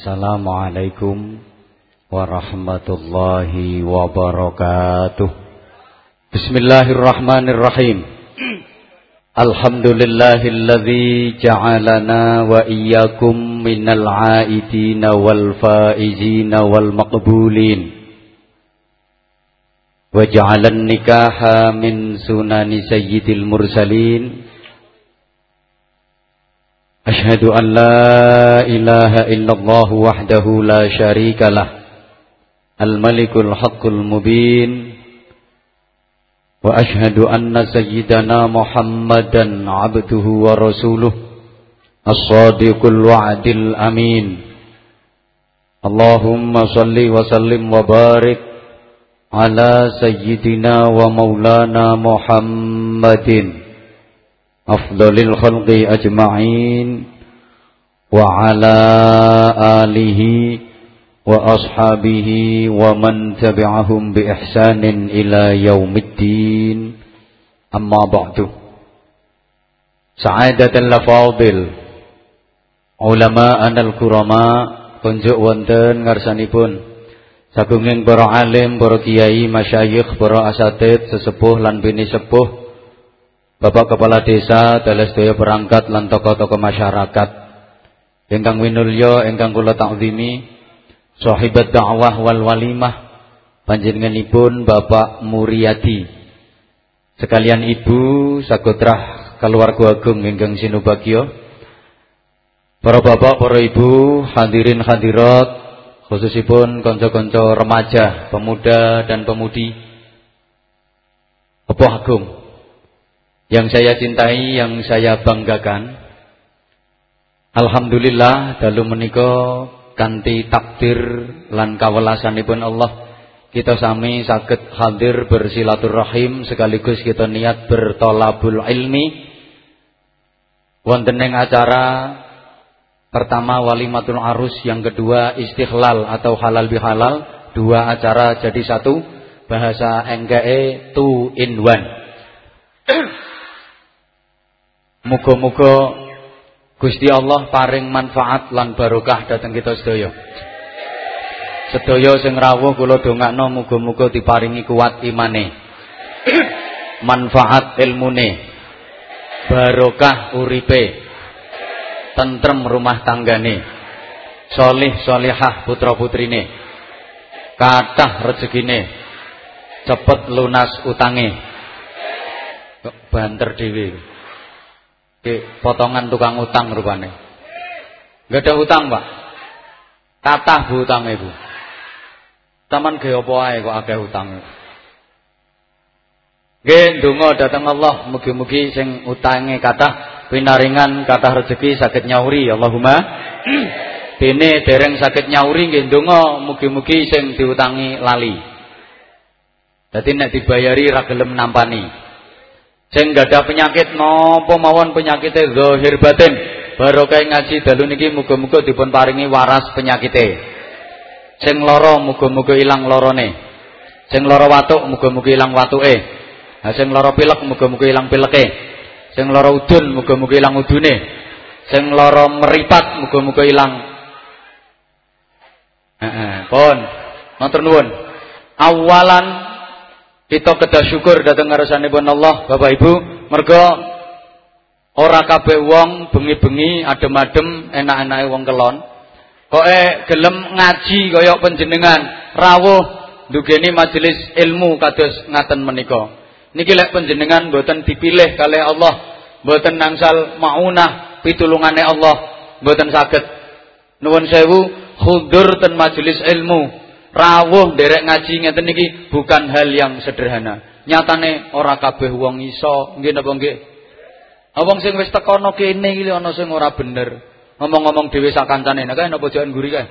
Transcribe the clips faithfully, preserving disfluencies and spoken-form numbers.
Assalamualaikum warahmatullahi wabarakatuh. Bismillahirrahmanirrahim. Alhamdulillahilladzi ja'alana wa iyyakum minal 'aidina wal faizina wal maqbulin. Wa ja'alan nikaha min sunani sayyidil mursalin. Ashhadu an la ilaha illallah wahdahu la syarika lah. Al-malikul haqqul mubin. Wa ashhadu anna sayyidana Muhammadan abduhu wa rasuluh as-sadiqul wa'dil amin. Allahumma salli wa sallim wa barik ala sayyidina wa maulana Muhammadin afdalil khalqi ajma'in wa ala alihi wa ashabihi wa man tabi'ahum bi ihsanin ila yaumiddin. Amma ba'du. Sa'adatul lafadil ulama'an al-kurama kunjuk wonten ngarsanipun sagunging para alim, para kiai, masyayikh, para asatid, sesepuh lan bini sepuh, Bapak Kepala Desa, dalah sedaya perangkat lan tokoh-tokoh masyarakat ingkang winulya, ingkang kula takzimi, sahibat dakwah wal walimah panjenenganipun Bapak Muryadi, sekalian ibu sagotrah keluarga agung ingkang sinubagya, para bapak, para ibu, hadirin hadirat, khususipun kanca-kanca remaja, pemuda dan pemudi Opo Agung yang saya cintai, yang saya banggakan. Alhamdulillah dalu menika kanthi takdir lan kawelasanipun Allah kita sami saged hadir bersilaturahim sekaligus kita niat bertolabul ilmi wonten ing acara pertama walimatul arus, yang kedua istighlal atau halal bihalal, dua acara jadi satu, bahasa N G E two in one. Muga-muga Gusti Allah paring manfaat lan barokah dhateng kita sedaya. Sedaya sing rawuh kula dongakno muga-muga diparingi kuat imane, manfaat ilmune, barokah uripe, tentrem rumah tanggane, solih solihah putra putrine, kathah rezekine, cepet lunas utange. Kok banter dhewe. Potongan tukang utang rupane. Enggak ada utang, Pak. Kathah bu utange, Bu. Taman ge apa ae kok akeh utange. Nggih, ndonga dhateng Allah mugi-mugi sing utange kathah pinaringan kathah rezeki saged nyauri Allahumma. Dene dereng saged nyauri nggih ndonga mugi-mugi sing diutangi lali. Dadi nek dibayari ra gelem nampani. Sing gadah penyakit napa mawon penyakite zahir batin, barokah ngaji dalu niki muga-muga dipun paringi waras penyakite. Sing lara muga-muga ilang larane. Sing lara watuk muga-muga ilang watuke. Ha sing lara pilek muga-muga ilang pileke. Sing lara udun muga-muga ilang udune. Sing lara meripat muga-muga ilang. Heeh, pun matur nuwun. Awalan kita kedah syukur dhateng ngarsanipun Allah, Bapak Ibu, merga ora kabeh wong bengi-bengi adem-adem enak-enake wong kelon koke gelem ngaji kaya panjenengan rawuh ndugeni majelis ilmu kados ngaten menika. Niki lek panjenengan mboten dipilih kalih Allah, mboten nangsal maunah pitulungane Allah, mboten saged. Nuwun sewu khudur ten majelis ilmu, rawuh nderek ngaji ngeten niki bukan hal yang sederhana. Nyatane ora kabeh wong iso, nggih napa nggih? Wong sing wis tekono kene iki ana sing ora bener. Ngomong-ngomong dhewe sak kancane, nek napa pojokan guri kae.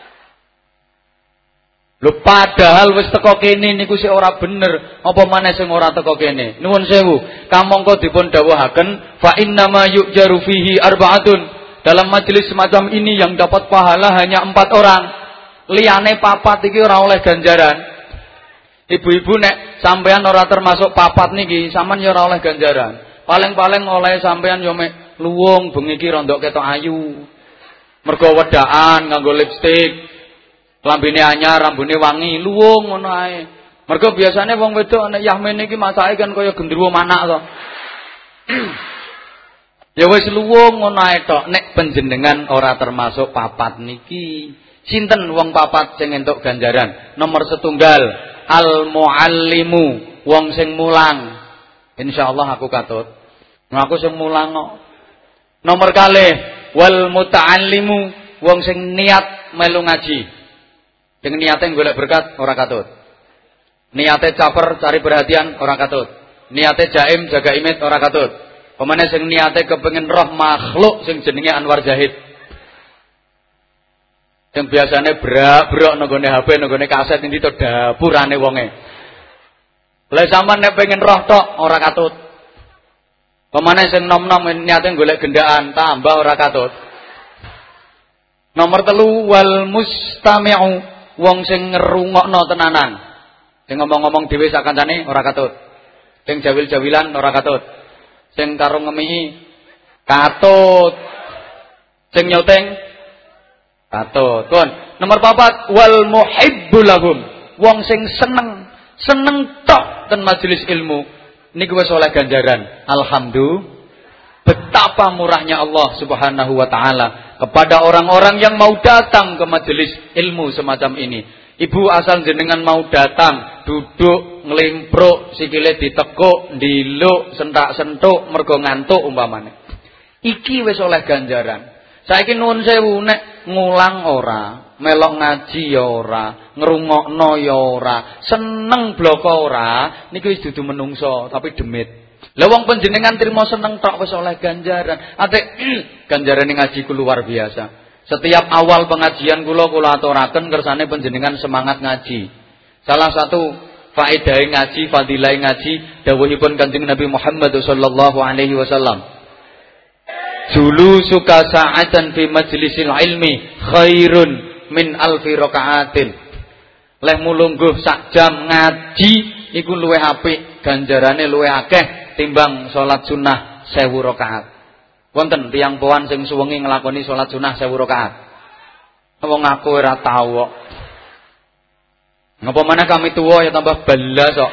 Lho padahal wis teko kene niku sik ora bener, apa maneh sing ora teko kene. Nuwun sewu, kamangka dipun dawuhaken fa innama yujaru fihi arbaatun. Dalam majelis semacam ini yang dapat pahala hanya empat orang. Liyane papat iki ora oleh ganjaran. Ibu-ibu nek sampean ora termasuk papat niki, sampean ya ora oleh ganjaran. Paling-paling oleh sampean yo mek luwung bengi iki rondok ketok ayu. Mergo wedaan nganggo lipstik, lambene anyar, rambune wangi, luwung ngono ae. Mergo biasane wong wedok nek Yahmin iki masake kan kaya gendruwo manak to. Ya wis luwung ngono ae tok. Nek panjenengan ora termasuk papat niki, sinten wong papat sing entuk ganjaran? Nomor setunggal, al muallimu, wong sing mulang. Insyaallah aku katut. Nah, aku sing mulang kok. Nomor kalih, wal muta'allimu, wong sing niat melu ngaji. Sing niate golek berkat ora katut. Niate caper cari perhatian ora katut. Niate jaim jaga imit ora katut. Pemane sing niate kepengin roh makhluk sing jenenge Anwar Zahid. Sing biasane brak-brok nang gone H P, nang gone kaset iki to dapurane wonge. Lah sampean nek pengen roh tok ora katut. Pemane sing nom-nom niate golek gendaan tambah ora katut. Nomor telu wal mustami'u, wong sing ngrungokno tenanan. Sing ngomong-ngomong dhewe sak kancane ora katut. Sing jawil-jawilan ora katut. Sing karo ngemihi katut. Sing nyoteng katut. Pun nomor papat wal muhibbu lahum, wong sing seneng, seneng tok ten majelis ilmu. Niku wis oleh ganjaran. Alhamdulillah. Betapa murahnya Allah Subhanahu wa taala kepada orang-orang yang mau datang ke majelis ilmu semacam ini. Ibu asal jenengan mau datang, duduk, nglimpruk, sikile ditekuk, ndiluk, sentak-sentuk, mergo ngantuk umpamane. Iki wis oleh ganjaran. Saiki nuwun sewu nek ngulang ora, melok ngaji ya ora, ngrungokno ya ora, seneng bloko ora, niku wis dudu menungso, tapi demit. Lah wong panjenengan trimo seneng tok wis oleh ganjaran. Ate ganjarane ngaji ku luar biasa. Setiap awal pengajian kula kula aturaken kersane panjenengan semangat ngaji. Salah satu faedahe ngaji, fadilahe ngaji dawuhipun Kanjeng Nabi Muhammad sallallahu alaihi wasallam. Julu suka sa'atan fi majlisil ilmi khairun min alfi rakaatin. Leh mulungguh sak jam ngaji iku luwih apik, ganjarane luwih akeh timbang salat sunah sewu rakaat. Wonten tiyang powan sing suwengi nglakoni salat sunah sewu rakaat. Wong aku ora tau kok. Ngapa maneh kami tuwa ya tambah balas kok.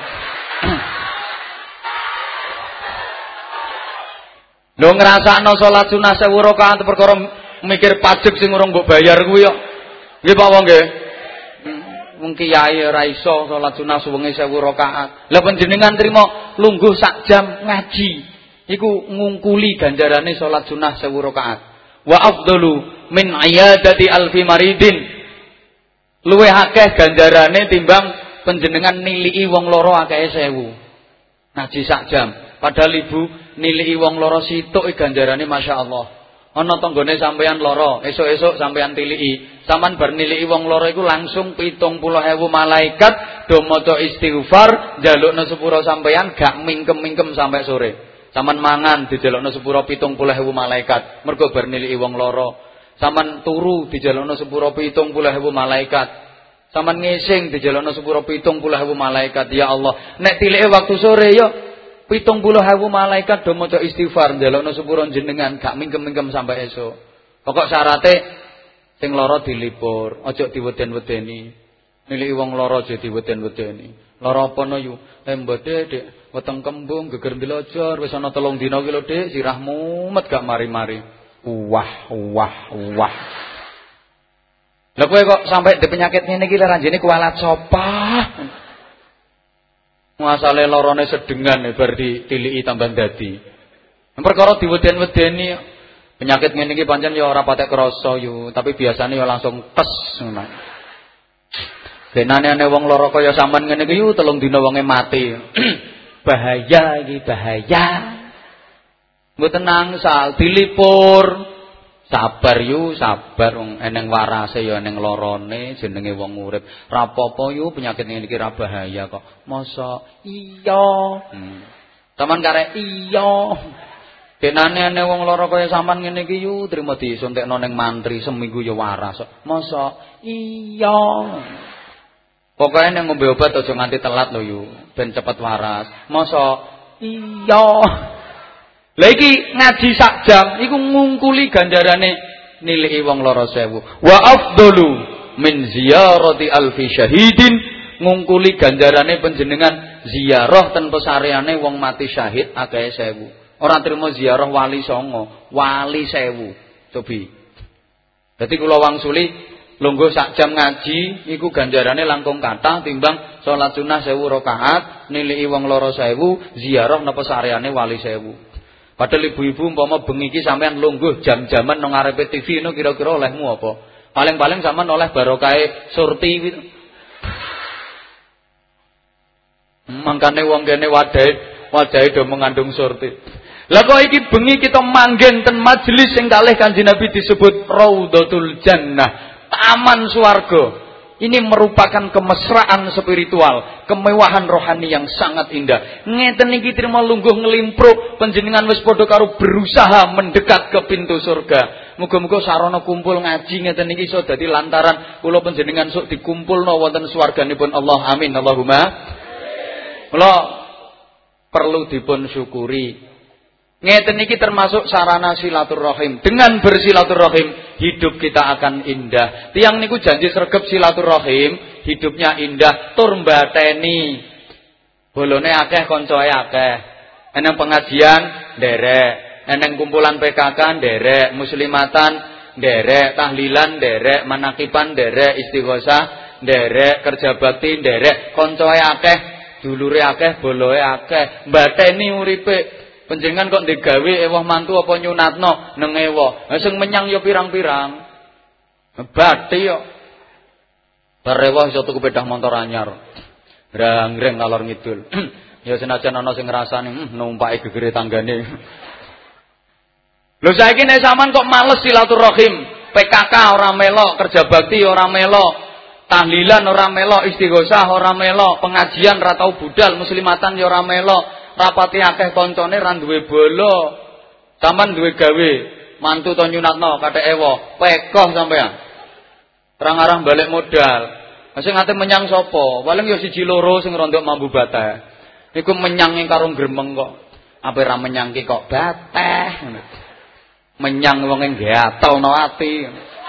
Lho ngrasakno salat sunah sewu rakaat perkara mikir pajak sing urung mbok bayar kuwi kok. Nggih Pak wong nggih. Wong kiai ora iso salat sunah suwengi sewu rakaat. Lah panjenengan trimo lungguh sak jam ngaji. Iku ngungkuli ganjarane salat sunah sewu rakaat. Wa afdalu min iyadati alfi maridin. Luwih akeh ganjarane timbang panjenengan niliki wong loro akeh sewu. Ngaji sak jam. Padahal ibu niliki wong loro situk ganjarane masyaallah. Ana tanggane sampeyan loro, esuk-esuk sampeyan tiliki. Sampeyan bar niliki wong loro iku langsung pitung puluh ewu malaikat do maca istighfar, njalukna sepura sampeyan gak mingkem-mingkem sampai sore. Sampeyan mangan dijalukna sepura pitung puluh ewu malaikat, mergo bar niliki wong loro. Sampeyan turu dijalukna sepura pitung puluh ewu malaikat. Sampeyan ngising dijalukna sepura pitung puluh ewu malaikat. Ya Allah, nek tilike waktu sore yo pitung puluh ewu malaikat do maca istighfar njalukna sepura jenengan gak mingkem-mingkem sampai esuk. Pokok syarate sing lara dilipur, aja diweden-wedeni. Niliki wong lara aja diweden-wedeni. Lara apa no yu? Embode Dik, weteng kembung geger ndelojor wis ana telung dina ki lho Dik, sirah mumet gak mari-mari. Wah, wah, wah. Lah kowe kok sampai de penyakit ngene iki ranjene kualat sapa? Masale lorone sedengan bar ditiliki tambah dadi. Perkara diweden-wedeni penyakit ngene iki pancen ya ora patek krasa yo, tapi biasane ya langsung tes ngono. Benane ane wong lara kaya sampean ngene iki yo telung dina wonge mati. Bahaya iki, bahaya. Mboten nangsal dilipur. Sabar yu, sabar wong eneng warase ya eneng lorone jenenge wong urip. Ra apa-apa yu penyakit ngene iki ra bahaya kok. Masa iya. Hmm. Taman karek iya. Denane ane wong lara kaya sampean ngene iki yu trimo disuntikno ning mantri seminggu ya waras kok. Masa iya. Pokoke nek ngombe obat aja nganti telat lho yu, ben cepet waras. Masa iya. Lah iki ngaji sak jam iku ngungkuli ganjarane nilai wong loro sewu. Wa afdalu min ziyarati alfi syahidin, ngungkuli ganjarane panjenengan ziarah ten pesareane wong mati syahid akeh sewu. Ora trimo ziarah wali songo, wali sewu. Cobi. Dadi kula wangsuli lungguh sak jam ngaji iku ganjarane langkung kathah timbang salat sunah sewu rakaat, nilai wong loro sewu, ziarah napa sareane wali sewu. Padahal ibu-ibu umpama bengi iki sampean lungguh jam-jaman nang ngarepe T V no kira-kira olehmu apa? Paling-paling sampean oleh barokahe surti gitu. Mangkane wong kene wadahe wajahe do mengandung surti. Lah kok iki bengi kita manggen ten majelis sing kalih Kanjeng Nabi disebut Raudhatul Jannah, taman swarga. Ini merupakan kemesraan spiritual, kemewahan rohani yang sangat indah. Ngeten iki trimo lungguh nglimpruk panjenengan wis padha karo berusaha mendekat ke pintu surga. Muga-muga sarana kumpul ngaji ngeten iki iso dadi lantaran kula panjenengan sok dikumpulna wonten swarganipun Allah. Amin Allahumma. Kula perlu dipun syukuri. Ngeten iki termasuk sarana silaturahim. Dengan bersilaturahim hidup kita akan indah. Tiang niku janji sregep silaturahim, hidupnya indah, tur mbateni. Bolone akeh, koncoe akeh. Eneng pengajian nderek, eneng kumpulan P K K nderek, muslimatan nderek, tahlilan nderek, manakiban nderek, istighosah nderek, kerja bakti nderek, koncoe akeh, dulure akeh, boloe akeh, mbateni uripe. Panjenengan kok digawe ewah mantu apa nyunatno neng ewah. Lah sing menyang ya pirang-pirang. Bathi yo. Barewah iso tuku pedah motor anyar. Rang-reng ngalor ngidul. Ya senajan ana sing ngrasani hm, numpaki gegere tanggane. Lho saiki nek sampean kok males silaturahim, P K K ora melok, kerja bakti ora melok, tahlilan ora melok, istighosah ora melok, pengajian ora tau budal, muslimatan ya ora melok. Rapati akeh koncone ra duwe bolo. Sampeyan duwe gawe, mantu to nyunatno kathek ewa, pekoh sampean. Terang-arang balik modal. Sing ate menyang sapa? Paling ya siji loro sing rondok mambu bateh. Iku menyang ing karo gremeng kok. Ape ra menyangke kok bateh. Menyang wong ing gatelno ati.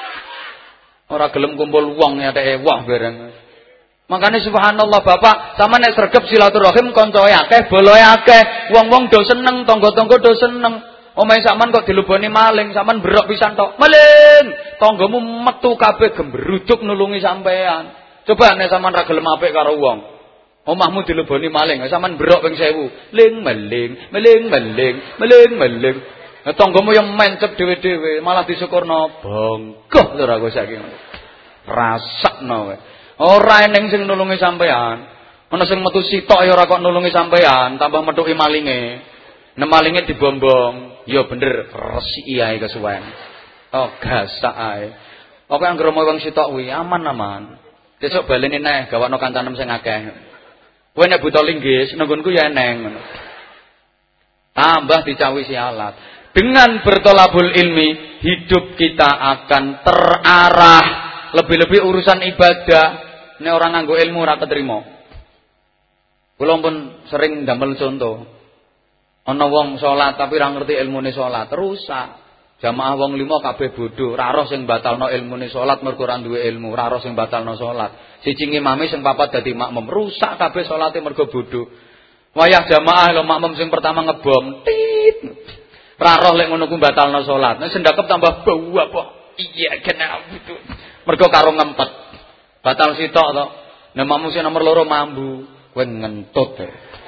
Ora gelem kumpul wong kathek ewa bareng. Makanya subhanallah Bapak, sama nek sregep silaturahim koncoe akeh, boloe akeh, wong-wong do seneng, tangga-tangga do seneng. Omahe sampean kok dileboni maling, sampean berok pisan tok. Maling, tanggamu metu kabeh gembruduk nulungi sampean. Coba nek sampean ra gelem apik karo wong. Omahmu dileboni maling, sampean berok ping sewu. Ling maling, maling maling, maling maling. Nah, tanggamu yang mencep dhewe-dhewe, malah disyukurno bongkoh ora kok saiki. Rasakno kowe. Ora eneng sing nulungi sampean. Ana sing metu sitok ya ora kok nulungi sampean, tambah metuki malinge. Nek malinge dibombong, ya bener resiki ae kesuwen. Oh, gasak ae. Apa yang ngromo wong sitok kuwi aman-aman. Besok baleni neh gawakno kancanem sing akeh. Kowe nek buta linggis nenggonku ya eneng ngono. Tambah dicawisi alat. Dengan bertolabul ilmi, hidup kita akan terarah. Lebih-lebih urusan ibadah. Nek orang nganggo ilmu ora ketrima. Kula pun sering ndamel contoh. Ana wong salat tapi ora ngerti ilmune salat, rusak. Jamaah wong lima kabeh bodho, ora roh sing batalno ilmune salat mergo ora duwe ilmu, ora roh sing batalno salat. Siji ngimami sing papat dadi makmum, rusak kabeh salate mergo bodho. Wayah jamaah lho makmum sing pertama ngebom, tit. Ora roh lek ngono ku batalno salat. Nek sendakep tambah bau apa? Iya kena gitu. Mergo karo ngempet. Batal sitok to. Nek makmum sing nomor loro mambu, kowe ngentut.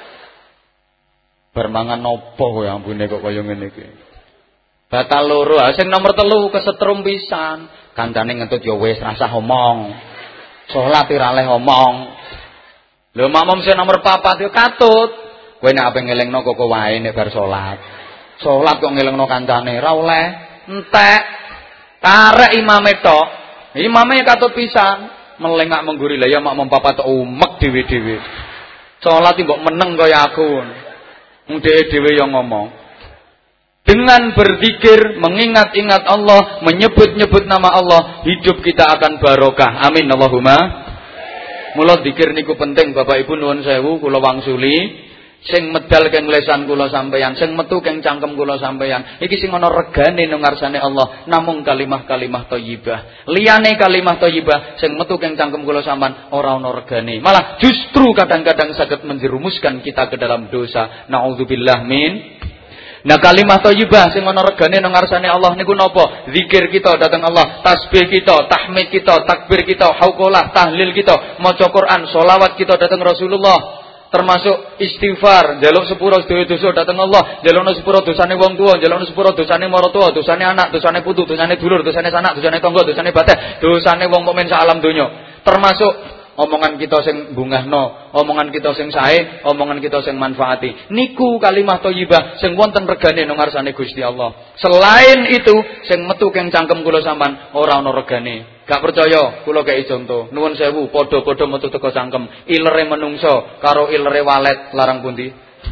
Bar mangan nopo kowe ambune kok kaya ngene iki. Batal loro, ha sing nomor telu kesetrum pisan. Kancane ngentut ya wis rasah omong. Salat ora oleh omong. Lho makmum sing nomor papat yo katut. Kowe nek ape ngelingno kok wae nek bar salat. Salat kok ngelingno kancane ora oleh. Entek. Karek imame tok. Imame katut pisan. Melengak mengguri lah ya makmum papat umek dhewe-dhewe. Salat mbok meneng kaya aku. Wong dhewe-dhewe yang ngomong. Dengan berzikir, mengingat-ingat Allah, menyebut-nyebut nama Allah, hidup kita akan barokah. Amin Allahumma. Mula zikir niku penting Bapak Ibu nuwun sewu kula wangsuli. sing medal keng lesan kula sampeyan, sing metu keng cangkem kula sampeyan. Iki sing ana regane nang ngarsane Allah, namung kalimah-kalimah thayyibah. Liyane kalimah thayyibah sing metu keng cangkem kula sampeyan ora ana regane. Malah justru kadang-kadang saged menjerumuskan kita ke dalam dosa. Nauzubillah min. Nah kalimah thayyibah sing ana regane nang ngarsane Allah niku napa? Zikir kita dhateng Allah, tasbih kita, tahmid kita, takbir kita, hauqalah, tahlil kita, maca Quran, selawat kita dhateng Rasulullah. Termasuk istighfar, njaluk sepuro sedaya dosa dhateng Allah, njalukno sepuro dosane wong tuwa, njalukno sepuro dosane maratuwa, dosane anak, dosane putu, dosane dulur, dosane sanak, dosane tangga, dosane bateh, dosane wong mukmin sak alam donya. Termasuk omongan kita sing bungahno, omongan kita sing sae, omongan kita sing manfaati. Niku kalimah thayyibah sing wonten regane nang ngarsane Gusti Allah. Selain itu, sing metu keng cangkem kula sampean ora ana regane. Gak percaya, kula kei contoh. Nuwun sewu, padha-padha metu teko cangkem. Ilere menungso karo ilere walet larang pundi?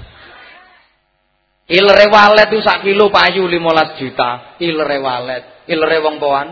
Ilere walet itu sak kilo payu limolas juta. Ilere walet, ilere wong poan.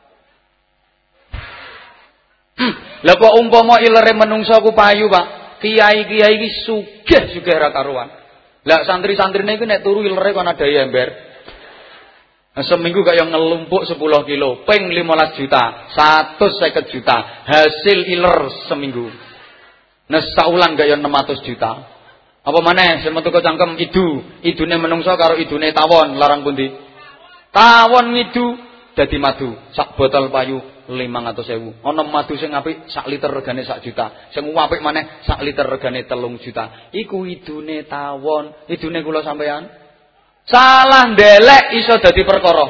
Hmm. Lah kok umpama ilere menungso ku payu, Pak. Kiai-kiai iki sugih-sugih ra karuan. Lah santri-santrine iki nek turu ilere kon ada ember. Seminggu kayak ngelumpuk sepuluh kilo, peng limolas juta, seratus seket juta, hasil iler seminggu. Nah saulan kayak enam ratus juta. Apa mana? Semetu ke cangkem idu, idune menungso karo idune tawon, larang pundi. Tawon ngidu, dadi madu, sak botol payu lima ratus ribu. Ono madu sing apik sak liter regane sak juta. Sing apik maneh sak liter regane telung juta. Iku idune tawon, idune kula sampean. Salah ndelek iso dadi perkara.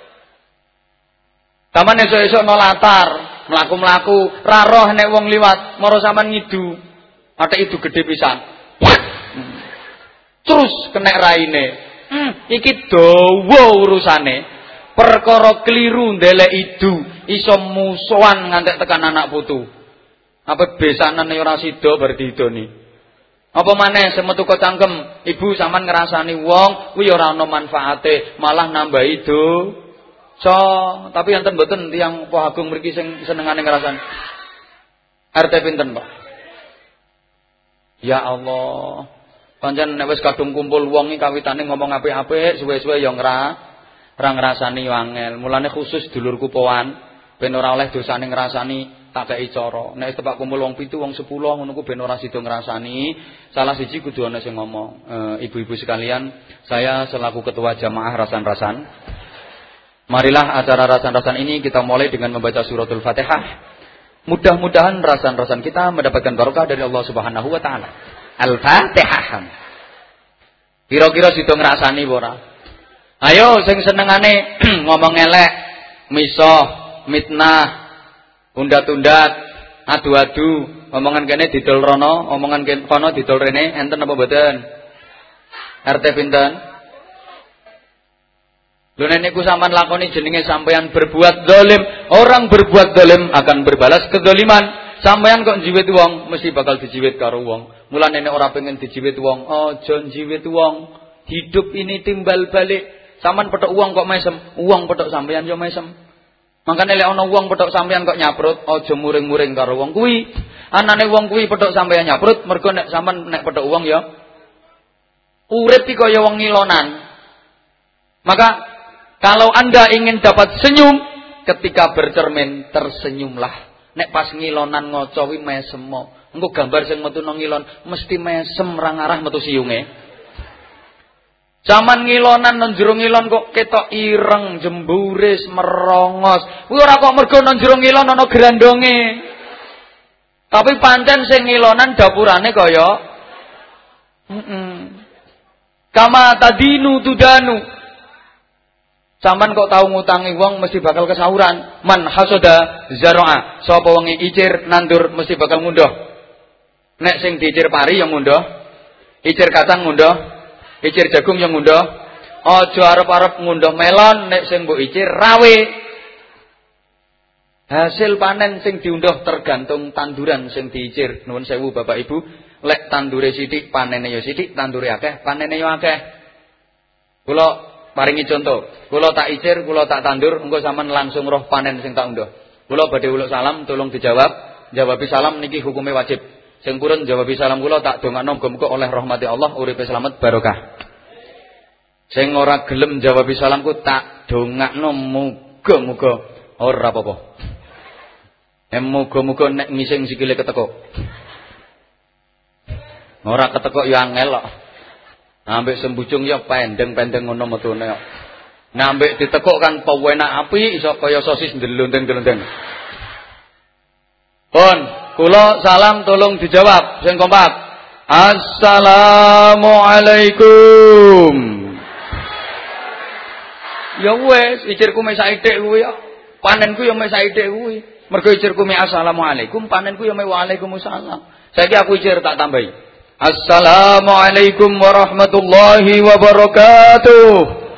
Taman esuk-esuk no latar, mlaku-mlaku, ra roh nek wong liwat, mara sampean ngidu. Atek idu gede pisan. Hmm. Terus kenek raine. Hmm, iki dawa urusane. Perkara keliru ndelek idu, iso musuhan ngantek tekan anak putu. Apa besanane ora sida bar diidoni. Apa maneh semetu kok cangkem, ibu sampean ngrasani wong kuwi ora ana manfaate, malah nambahi dosa. Tapi enten mboten tiyang Poh Agung mriki sing senengane ngrasani. R T pinten, Pak? Ya Allah. Pancen nek wis kadung kumpul wong iki kawitane ngomong apik-apik, suwe-suwe ya ngra ra ngrasani yo angel. Mulane khusus dulurku poan ben ora oleh dosane ngrasani tak kei cara. Nek tepak kumpul wong pitu, wong sepuluh ngono ku ben ora sida ngrasani. Salah siji kudu ana sing ngomong. E, ibu-ibu sekalian, saya selaku ketua jamaah rasan-rasan. Marilah acara rasan-rasan ini kita mulai dengan membaca suratul Fatihah. Mudah-mudahan rasan-rasan kita mendapatkan barokah dari Allah Subhanahu wa taala. Al-Fatihah. Kira-kira sida ngrasani ora? Ayo sing senengane ngomong elek, misah, mitnah, undat-undat, adu-adu, omongan kene didol rono, omongan kene kono didol rene, enten apa mboten? R T pinten? Lho nek niku sampean lakoni jenenge sampean berbuat zalim, orang berbuat zalim akan berbalas kedzaliman. Sampean kok njiwit wong, mesti bakal dijiwit karo wong. Mulane nek ora pengen dijiwit wong, aja njiwit wong. Hidup ini timbal balik. Sampean petok uang kok mesem, uang petok sampean yo mesem. Makane lek ana wong petok sampean kok nyaprut, aja muring-muring karo wong kuwi. Anane wong kuwi petok sampean nyaprut, mergo nek sampean nek petok wong ya urip iki kaya wong ngilonan. Maka kalau Anda ingin dapat senyum ketika bercermin, tersenyumlah. Nek pas ngilonan ngaca kuwi mesem. Engko gambar sing metu nang ngilon mesti mesem ra ngarah metu siyunge. Zaman ngilonan nang jero ngilon kok ketok ireng, jemburis, merongos. Kuwi ora kok mergo nang jero ngilon ana grandonge. Tapi pancen sing ngilonan dapurane kaya heeh. Mm -mm. Kama tadinu tudanu. Sampeyan kok tau ngutangi wong mesti bakal kesauran. Man hasada zar'a. Sapa wong icir nandur mesti bakal ngunduh. Nek sing diicir pari yang ngunduh, icir kacang ngunduh, icir jagung yang ngunduh. Aja arep-arep ngunduh melon nek sing mbok icir rawe. Hasil panen sing diunduh tergantung tanduran sing diicir. Nuwun sewu Bapak Ibu, lek tandure sithik panene ya sithik, tandure akeh panene ya akeh. Kula paringi contoh, kula tak icir, kula tak tandur, engko sampean langsung roh panen sing tak unduh. Kula badhe uluk salam, tolong dijawab. Jawabi salam niki hukume wajib. Sing purun jawab salam kula tak dongakno muga-muga oleh rahmati Allah uripe slamet barokah. Sing ora gelem jawab salamku tak dongakno muga-muga ora apa-apa. Em muga-muga nek ngising sikile keteko. Ora keteko ya angel kok. Ambek sembujung ya pendeng-pendeng ngono metune kok. Nambek ditekuk kan pewenak api iso kaya sosis ndelondeng-ndelondeng. Pun, kula salam tolong dijawab sing kompak. Assalamualaikum. Ya wis, icirku mek saithik kuwi ya. Panenku ya mek saithik kuwi. Mergo icirku mek assalamualaikum, panenku ya mek waalaikumsalam. Saiki aku icir tak tambahi. Assalamualaikum warahmatullahi wabarakatuh.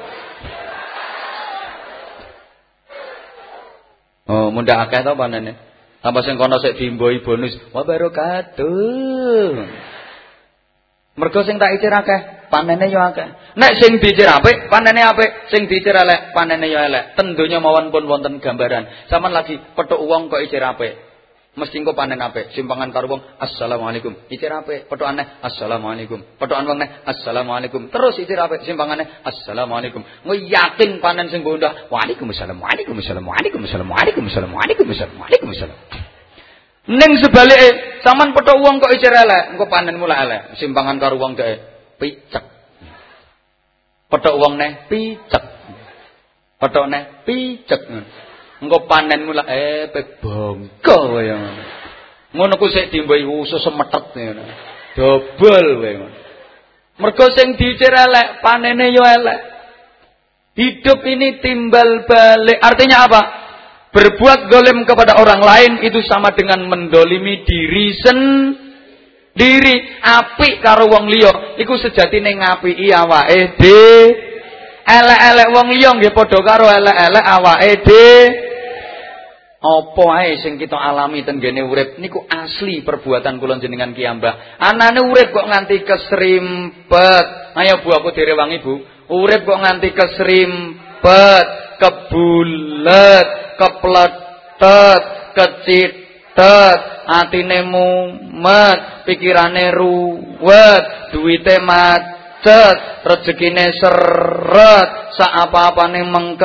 Oh, mudah akeh to panene. Tambah sing kono sik diimboi bonus wabarakatuh. Mergo sing tak icir akeh, panene yo akeh. Nek sing diicir apik, panene apik, sing diicir elek, panene yo elek. Tentunya mawon pun wonten gambaran. Saman lagi petuk wong kok icir apik. Mesti engko panen apik. Simpangan karo wong, assalamualaikum. Icir apik, petukan neh assalamualaikum. Petukan wong neh assalamualaikum. Terus icir apik, simpangane assalamualaikum. Engko yakin panen sing gondah, waalaikumsalam, waalaikumsalam, waalaikumsalam, waalaikumsalam, waalaikumsalam, waalaikumsalam. Ning sebalike, sampean petuk wong kok icir elek, engko panen mulai elek. Simpangan karo wong dhek picek. Petuk wong neh picek. Petuk neh picek. Engko panen mulai eh pe bongko kaya ngono. Ngono ku sik dimboi usus semetet ngono. Dobel kowe ngono. Mergo sing dicir elek, panene yo elek. Hidup ini timbal balik. Artinya apa? Berbuat zalim kepada orang lain itu sama dengan mendolimi diri sendiri. Apik karo wong liya iku sejatine ngapiki awake dhewe. Elek-elek wong liya nggih padha karo elek-elek awake dhewe. Apa ae sing kita alami ten gene urip niku asli perbuatan kula jenengan ki ambah. Anane urip kok nganti kesrimpet. Ayo Bu aku direwangi Bu. Urip kok nganti kesrimpet, kebulet, kepletet, kecitet, atine mumet, pikirane ruwet, duwite macet, rezekine seret, sak apa-apane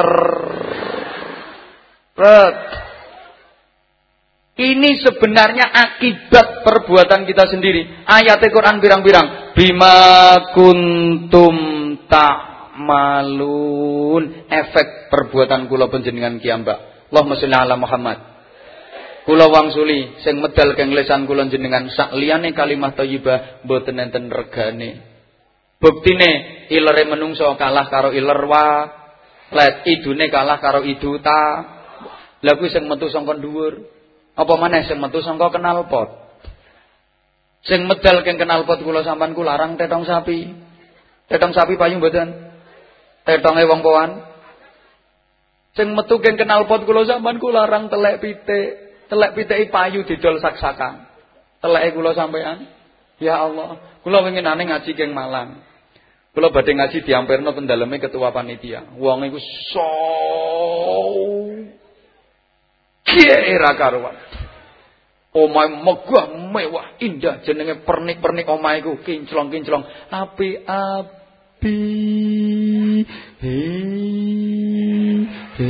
mengkeret. Ini sebenarnya akibat perbuatan kita sendiri. Ayat Al-Quran birang-birang. Bima kuntum ta'malun. Efek perbuatan kula panjenengan kiambak. Allahumma sholli ala Muhammad. Kula wangsuli sing medal keng lesan kula jenengan sak liyane kalimah thayyibah mboten enten regane. Buktine ilere menungso kalah karo iler walet, idune kalah karo idu ta. Lha kuwi sing metu saka dhuwur. Apa maneh sing metu saka knalpot. Sing medal keng knalpot kula sampean ku larang tetong sapi. Tetong sapi payu mboten? Tetonge wong powan. Sing metu keng knalpot kula sampean ku larang telek pitik. Telek pitiki payu didol sak-sakan. Teleke kula sampean. Ya Allah, kula winginane ngaji keng Malang. Kula badhe ngaji diampirno pendaleme ketua panitia. Wong iku so kira karuan. Omahe megah mewah indah jenenge pernik-pernik omahe iku kinclong-kinclong api-api. Hei.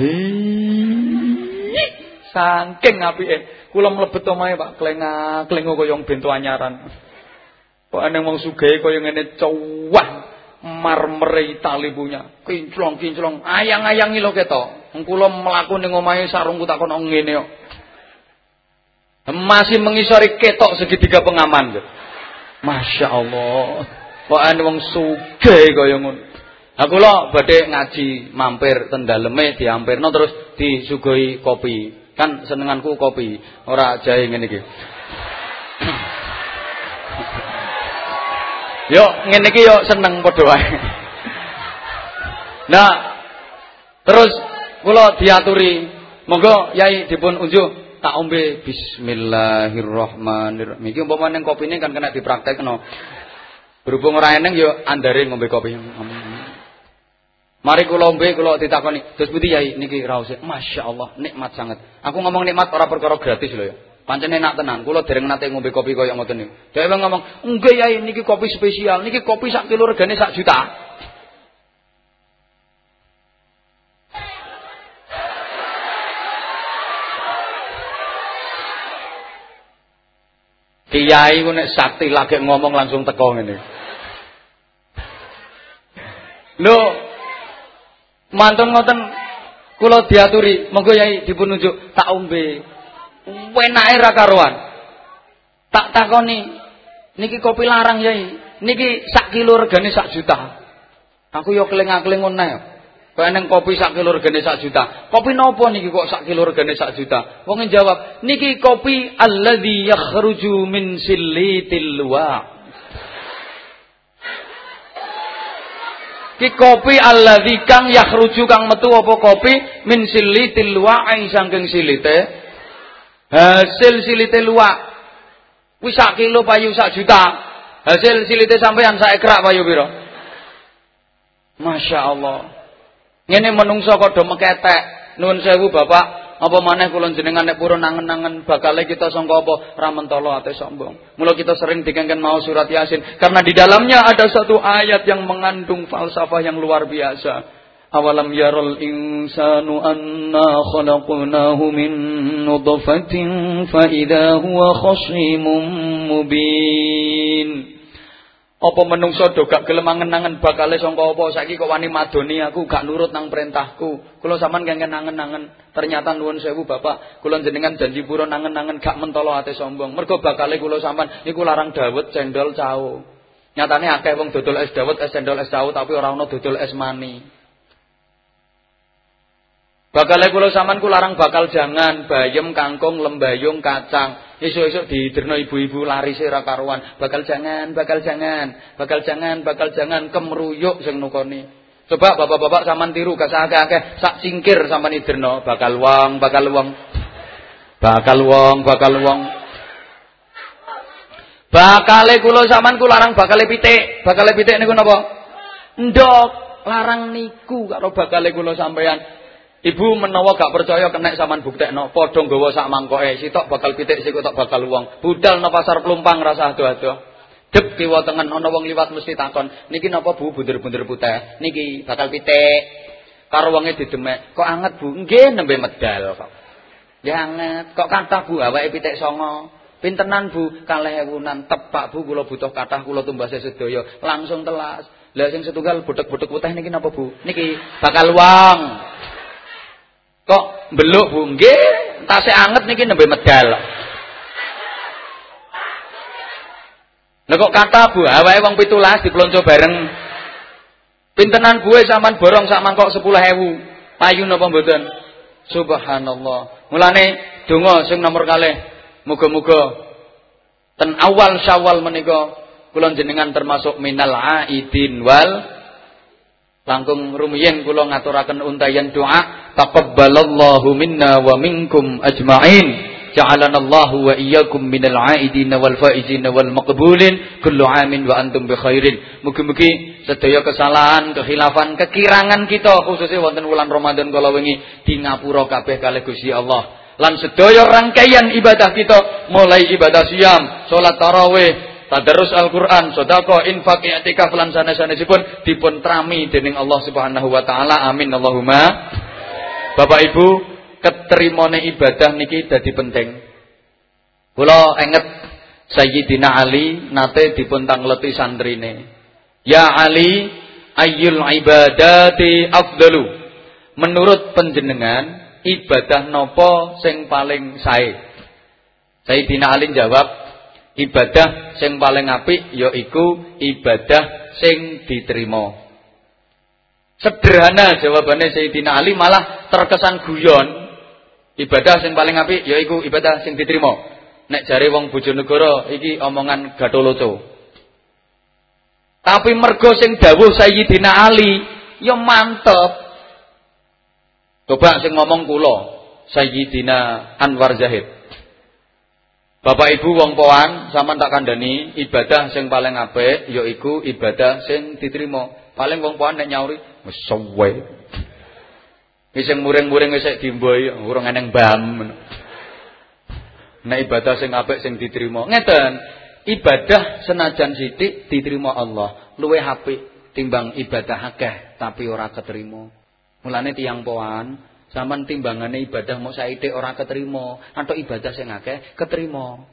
Hei. Saking apike kula mlebet omahe Pak klengak-klengo kaya bento anyaran. Kok ana wong sugih kaya ngene cowah marmer Itali punya kinclong-kinclong ayang-ayangi lho ketok. Kula mlaku ning omahe sarungku tak kono ngene kok. Masih mengisori ketok segitiga pengaman. Masya Allah. Kok ana wong sugih kaya ngono. Ha kula badhe ngaji mampir ten daleme diampirno terus disuguhi kopi. Kan senenganku kopi, ora jahe ngene iki. Yo ngene iki yo seneng padha wae. Nah, terus kula diaturi, monggo Yai dipun unjuk tak ombe bismillahirrahmanirrahim. Iki umpamane kopine kan kena dipraktekno. Berhubung ora eneng yo andare ngombe kopi. Mari kula ombe kula ditakoni, "Dos pundi Yai niki raose?" Masyaallah, nikmat sangat. Aku ngomong nikmat ora perkara gratis lho ya. Pancen enak tenan. Kula dereng nate ngombe kopi kaya ngoten niku. Dhewe ngomong, "Nggih Yai, niki kopi spesial. Niki kopi sak kilo regane sak juta." Kiai ku nek sakti lagi ngomong langsung teko ngene. Lho, mantun ngoten kula diaturi, monggo Yai dipun nunjuk tak ombe. Wenake ra karuan. Tak takoni, niki kopi larang Yai. Niki sak kilo regane sak juta. Aku yo keling-keling ngono. Kok eneng kopi sak kilo regane sak juta. Kopi nopo niki kok sak kilo regane sak juta? Wong jawab, niki kopi alladzi yakhruju min sillitil luwa. Ki kopi alladzi kang yakhruju kang metu apa kopi min sillitil luwa ai saking silite. Hasil silite luwak wis sak kilo payu sak juta. Hasil silite sampean sak ekrak payu pira? Masya Allah. Ngene menungso kok do meketek. Nuwun sewu Bapak, apa maneh kula jenengan nek purun nangen-nangen bakale kita sangka apa ra mentolo ate sombong. Mula kita sering dikengken mau surat Yasin karena di dalamnya ada satu ayat yang mengandung falsafah yang luar biasa. Awalam yaral insanu anna khalaqnahu min nutfatin fa idza huwa khashimun mubin. Apa menungso do gak gelem angen-angen bakale sangka apa saiki kok wani madoni aku gak nurut nang perintahku. Kula sampean kengken angen-angen. Ternyata nuwun sewu Bapak, kula jenengan janji pura angen-angen gak mentolo ate sombong. Mergo bakale kula sampean niku larang dawet cendol cao. Nyatane akeh wong dodol es dawet, es cendol, es cao tapi ora ono dodol es mani. Bakale kula sampean ku larang bakal jangan bayem, kangkung, lembayung, kacang. Esuk-esuk diderno ibu-ibu larise ra karuan. Bakal jangan, bakal jangan, bakal jangan, bakal jangan kemruyuk sing nukoni. Coba bapak-bapak sampean tiru gak akeh-akeh sak cingkir sampean iderno, bakal wong, bakal wong. Bakal wong, bakal wong. Bakale kula sampean ku larang bakale pitik. Bakale pitik niku napa? Ndok, larang niku karo bakale kula sampean. Ibu menawa gak percaya kenek sampean buktekno, padha nggawa sak mangkoke, sitok bakal pitik sitok bakal wong. Budal nang pasar Plumpang rasa ado-ado. Dep kiwa tengen ana wong liwat mesti takon, "Niki napa Bu bunder-bunder putih?" "Niki bakal pitik." Karo wonge didemek, "Kok anget Bu?" "Nggih, nembe medal kok." "Ya anget, kok kathah Bu awake pitik songo." "Pintenan Bu?" "kalih ewunan." "Tepak Bu, kula butuh kathah kula tumbase sedaya." Langsung telas. Lah sing setunggal bodhek-bodhek putih niki napa Bu? "Niki bakal wong." "Kok mbeluk Bu?" "Nggih, tasih anget niki nembe medal." Lah kok kata Bu, awake wong pitulas diplonco bareng. Pintenan buwe sampean borong sak mangkok sepuluh ewu. Payu napa mboten? Subhanallah. Mulane donga sing nomor kalih, muga-muga ten awal Syawal menika kula jenengan termasuk minal aidin wal langkung rumiyin kula ngaturaken untayan doa, taqabbalallahu minna wa minkum ajma'in. Ja'alanallahu wa iyyakum minal aidin wal faizin wal maqbulin kullu amin wa antum bi khairin. Mugi-mugi sedaya kesalahan, kekhilafan, kekirangan kita khususnya wonten wulan Ramadan kala wingi di ngapura kabeh kalih Gusti Allah. Lan sedaya rangkaian ibadah kita mulai ibadah siam, salat tarawih, tadarus Al-Qur'an, sedekah, infak, i'tikaf lan sanes-sanesipun dipun trami dening Allah Subhanahu wa taala. Amin Allahumma. Bapak Ibu, keterimane ibadah niki dadi penting. Kula enget Sayyidina Ali nate dipun tangleti santrine. Ya Ali, ayyul ibadati afdalu? Menurut panjenengan ibadah nopo sing paling sae? Sayyidina Ali jawab, ibadah sing paling apik yaiku ibadah sing diterima. Sederhana jawabane Sayyidina Ali, malah terkesan guyon. Ibadah sing paling apik yaiku ibadah sing diterima. Nek jare wong Bojonegoro iki omongan gatholoco. Tapi mergo sing dawuh Sayyidina Ali ya mantep. Coba sing ngomong kula, Sayyidina Anwar Zahid. Bapak Ibu wong poan, sampean tak kandhani, ibadah sing paling apik yaiku ibadah sing diterima. Paling wong poan nek nyauri wis suwe. Wis sing muring-muring wis dimboi urung eneng bam. Nek ibadah sing apik sing diterima. Ngeten, ibadah senajan sithik diterima Allah, luwih apik timbang ibadah akeh tapi ora keterima. Mulane tiyang poan, sampean timbangane ibadah mok saithik ora keterima, antuk ibadah sing akeh keterima.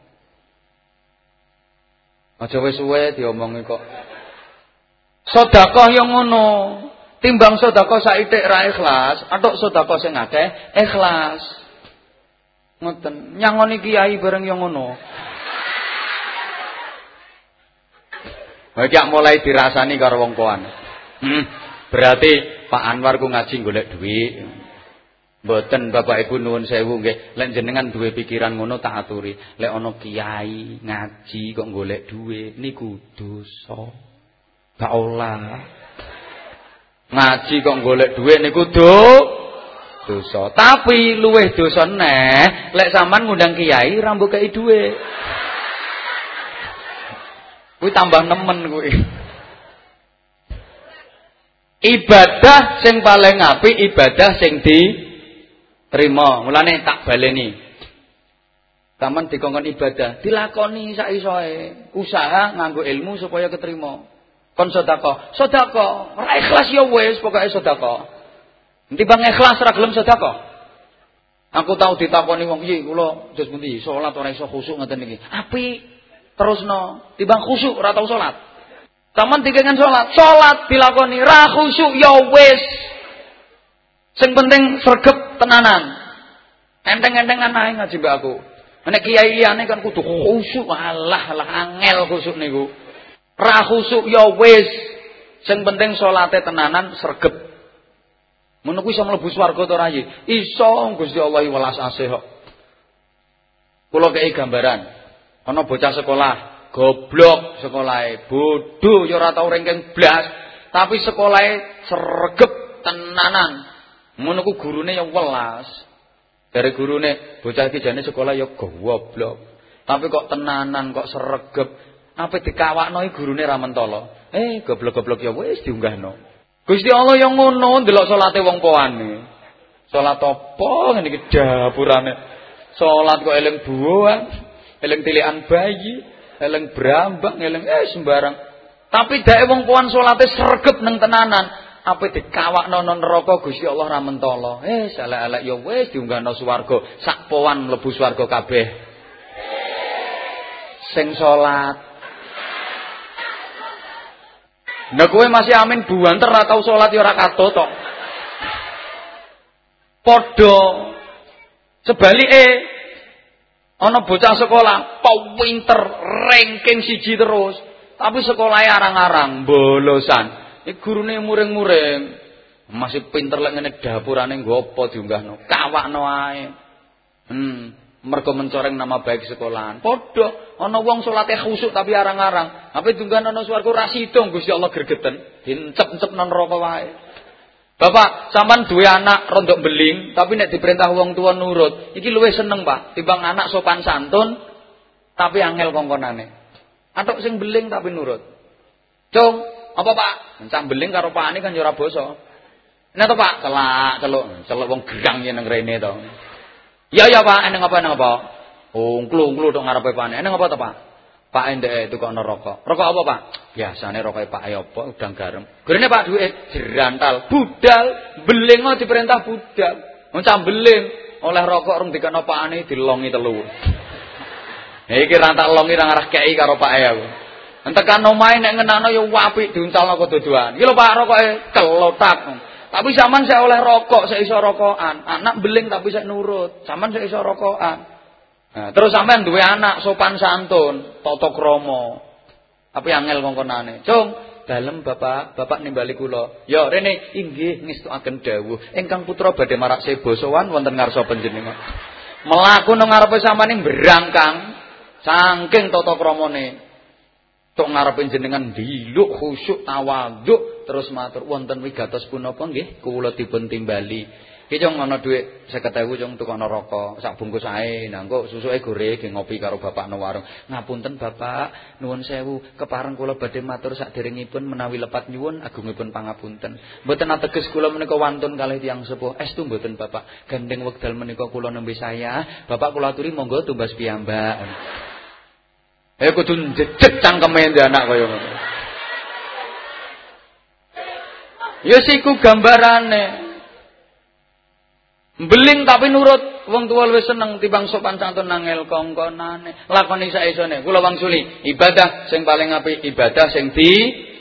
Aja wis suwe diomongi kok. Sedekah yo ngono. Timbang sedekah saithik ra ikhlas, antuk sedekah sing akeh ikhlas. Ngoten, nyangoni kiai bareng yo ngono. Iki mulai dirasani karo wong koan. Hmm, berarti Pak Anwar ku ngaji golek duit. Mboten Bapak Ibu nuwun sewu nggih, lek jenengan duwe pikiran ngono tak aturi. Lek ana kiai ngaji kok golek duit niku dosa. Gak olah. Ngaji kok golek duit niku dosa. Dosa. Tapi luwih dosa neh lek sampean ngundang kiai ra mbok kei dhuwit. Kuwi tambah nemen kuwi. Ibadah sing paling apik ibadah sing diterima. Mulane tak baleni. Sampeyan dikongkon ibadah, dilakoni sak isoe. Usaha nganggo ilmu supaya keterima. Kon sedekah, sedekah, ora ikhlas ya wis pokoke sedekah. Timbang ikhlas ra gelem sedekah. Aku tau ditakoni wong iki kula dos pundi salat ora iso khusyuk ngeten iki. Apik terusno. Timbang khusyuk ora tau salat. Taman dikengen salat, salat dilakoni ra khusyuk ya wis. Sing penting sregep tenanan. Enteng-entengan ae ngaji mbak aku. Nek kiai liyane kan kudu khusyuk, alah lah angel khusyuk niku. Ra khusyuk ya wis. Sing penting salate tenanan sregep. Ngono kuwi iso mlebu swarga ta ora ya? Iso Gusti Allah welas asih kok. Kula kei gambaran. Ana bocah sekolah, goblok sekolahe, bodho ya ora tau ranking blas, tapi sekolahe sregep tenanan. Ngono ku gurune ya welas. Dari gurune, bocah iki jane sekolah ya goblok. Tapi kok tenanan kok sregep. Apa dikawakno iki gurune ra mentolo. Eh, goblok-goblok ya wis diunggahno. Gusti Allah yang ngono ndelok salate wong poane. Salat apa ngene iki dapurane. Salat kok eling buah, eling tilikan bayi, eling brambang, eling eh sembarang. Tapi dake wong poan salate sregep nang tenanan. Apa dikawakno nang neraka Gusti Allah ra mentolo. Eh salah-alak ya wis diunggahno swarga. Sak poan mlebu swarga kabeh. Sing salat nah kowe masih amin buanter ora tau salat ya ora katut tok. Padha sebalike ana bocah sekolah pinter ranking siji terus, tapi sekolahe arang-arang bolosan. Iki gurune muring-muring. Masih pinter lek ngene dapurane nggo apa diunggahno. Kawakno ae. Hmm. Mergo mencoreng nama baik sekolahan. Padha ana wong salate khusyuk tapi arang-arang. Apa dunggan ana swarga ra sidong Gusti Allah gregeten, dincep-ncep nang neraka wae. Bapak, sampean duwe anak rondok beling, tapi nek diperintah wong tua nurut, iki luwih seneng, Pak, timbang anak sopan santun tapi angel kongkonane. Atok sing beling tapi nurut. Cung, apa Pak? Encang beling karo pakane kan ya ora basa. Nek to Pak, celak, celuk, celuk wong gerang yen nang rene to. Ya ya Pak, eneng apa eneng apa? Oh, nglu-nglu tok ngarepe Pak. Eneng apa to Pak? Pak ndek tukokno rokok. Rokok apa Pak? Biasane rokoke Pak ya apa udang garam. Gurene Pak duwe jerantal, budal, beling kok diperintah budal. Wong cah beling oleh rokok rung dikene pakane dilongi telu. Ha iki ra tak longi ra ngarah kei karo Pak e aku. Entekan omahe nek ngenano ya apik diuncalno kedodoan. Iki lho Pak rokoke kelotak. Tapi zaman saya oleh rokok, saya iso rokokan. Anak beling tapi saya nurut. Zaman saya iso rokokan. Nah, terus sampean duwe anak sopan santun, tata krama. Tapi angel kongkonane. Cung, dalem Bapak, Bapak nimbali kula. Ya, rene inggih ngestukaken dawuh. Ingkang putra badhe marak seba sowan wonten ngarsa panjenengan. Melaku nang ngarepe sampeyan berangkang saking tata kramane. Tok ngarepe jenengan diluk khusyuk tawadhu terus matur wonten wigatos punapa nggih kula dipun timbali Ki cung ana dhuwit seket ewu cung tukono rokok, sak bungkus ae. Nah engko susuke goreng ge ngopi karo bapak nang warung. Ngapunten Bapak, nuwun sewu, kepareng kula badhe matur saderengipun menawi lepat nyuwun agungipun pangapunten. Mboten ateges kula menika wantun kalih tiyang sepuh. Estu mboten Bapak. Gandeng wekdal menika kula nembe saya, Bapak kula aturi monggo tumbas piyambak. Eh kudu jejet cangkeme anak kaya ngono. Ya siku gambarane. Beling tapi nurut, wong tuwa luwih seneng timbang sopan santun nangel kongkonane. Lakoni saesone. Kula wangsuli, ibadah sing paling apik ibadah sing di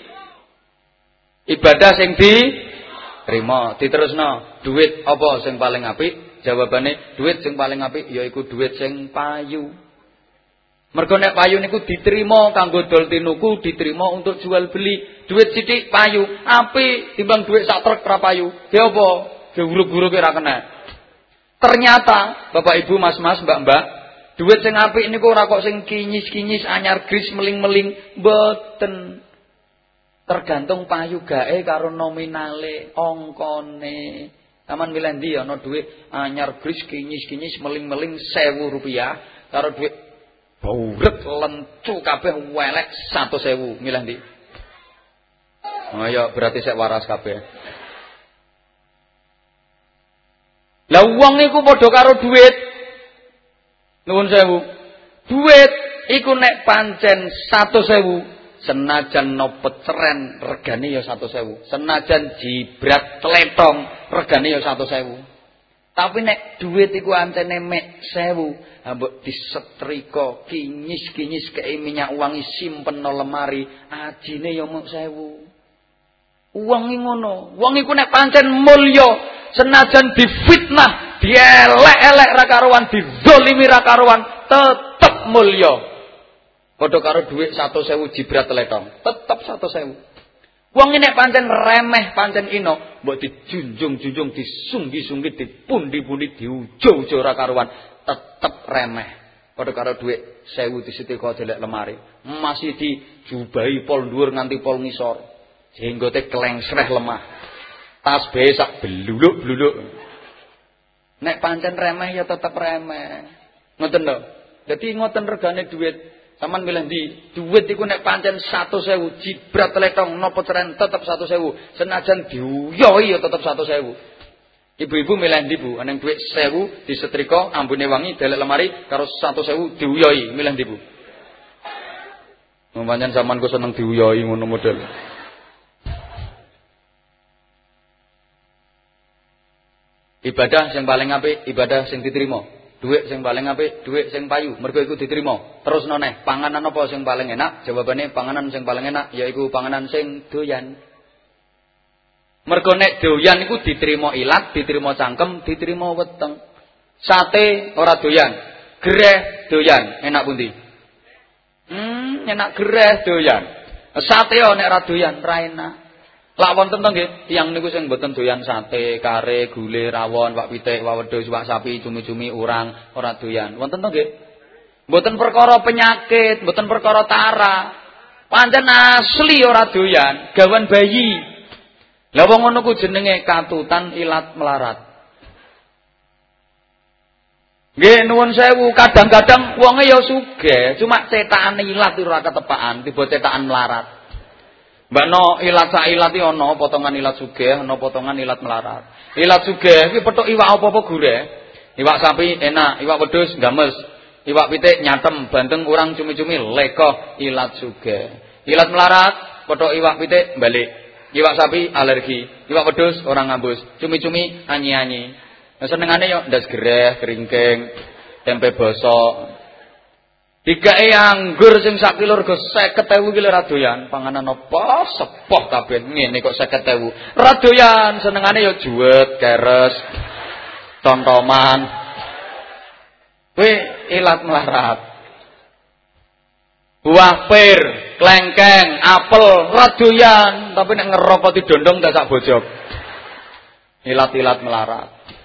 ibadah sing di trima. Diterusno, duit apa sing paling apik? Jawabane, duit sing paling apik yaiku duit sing payu. Mergo nek payu niku diterima kanggo dol tinuku, diterima untuk jual beli. Duit sithik payu, apik timbang duit sak truk ra payu. Ge apa? Ge uruk-uruke ra kena. Ternyata Bapak Ibu Mas-mas Mbak-mbak, duit sing apik niku ora kok sing kinyis-kinyis anyar gris meling-meling, mboten. Tergantung payu gae karo nominale, ongkone. Taman milih ndi ana duit anyar gris kinyis-kinyis meling-meling sewu rupiah karo duit bauret lencu kabeh welek seratus ribu, milih ndi? Oh ya berarti sek waras kabeh. Lah wong niku padha karo duit. Nuwun sewu. Duit iku nek pancen seratus ribu, senajan nopo ceren regane ya seratus ribu. Senajan jibrat tletong regane ya seratus ribu. Tapi nek duit iku ancene mek sewu, mbok disetrika kinyis-kinyis kei minyak wangi simpen no lemari, ajine ya mok sewu. Wong iki ngono, wong iku nek pancen mulya, senajan difitnah, dielek-elek ra karuan, dizalimi ra karuan, tetep mulya. Padha karo dhuwit seratus ribu jibrat teletong, tetep seratus ribu. Wong nek pancen remeh, pancen ino, mbok dijunjung-junjung, disunggi-sunggi, dipundi-pundi, diujo-ujo ra karuan, tetep remeh. Padha karo dhuwit sewu disetrika delek lemari, masih dijubahi pol dhuwur nganti pol ngisor. Jenggote klengsreh lemah. Tasbih sak bluluk-bluluk. Nek pancen remeh ya tetep remeh. Ngoten lho. Dadi ngoten regane dhuwit. Saman milih ndi? Dhuwit iku nek pancen seratus ribu jibrat letong napa ceren tetep seratus ribu. Senajan diuyoi ya tetep seratus ribu. Ibu-ibu milih ndi, Bu? Ana dhuwit seribu disetrika, ambune wangi, delek lemari karo seratus ribu diuyoi, milih ndi, Bu? Pancen sampean ku seneng diuyoi ngono model. Ibadah sing paling apik, ibadah sing diterima. Duit sing paling apik, duit sing payu, mergo iku diterima. Terus noneh, panganan apa sing paling enak? Jawabane panganan sing paling enak yaiku panganan sing doyan. Mergo nek doyan iku diterima ilat, diterima cangkem, diterima weteng. Sate ora doyan, greh doyan, enak pundi? Hmm, enak greh doyan. Sate yo nek ora doyan, ra enak. Lak wonten to nggih, tiyang niku sing mboten doyan sate, kare, gule, rawon, wak pitik, wak wedhus, wak sapi, cumi-cumi, urang, ora doyan. Wonten to nggih? Mboten perkara penyakit, mboten perkara tara. Pancen asli ora doyan, gawan bayi. Lah wong ngono ku jenenge katutan ilat melarat. Nggih nuwun sewu, kadang-kadang wonge ya sugih, cuma cetakan ilat ora ketepaan, tiba cetakan melarat. Mbakno ilat sak ilat iki ana potongan ilat sugih, ana potongan ilat melarat. Ilat sugih iki petuk iwak apa-apa gurih. Iwak sapi enak, iwak wedhus games, iwak pitik nyatem, bandeng urang cumi-cumi lekoh, ilat sugih. Ilat melarat, petuk iwak pitik balik. Iwak sapi alergi, iwak wedhus orang ngambus, cumi-cumi anyi-anyi. Nah senengane yo ndas gereh, keringking, tempe bosok. Digawe anggur sing sak kilo rega seket ewu ki ora doyan. Panganan apa sepoh kabeh ngene kok seket ewu. Ora doyan, senengane ya juwet, keres, tontoman. Kuwi ilat melarat. Buah pir, klengkeng, apel, ora doyan, tapi nek ngerokok didondong dak sak bojok. Ilat-ilat melarat.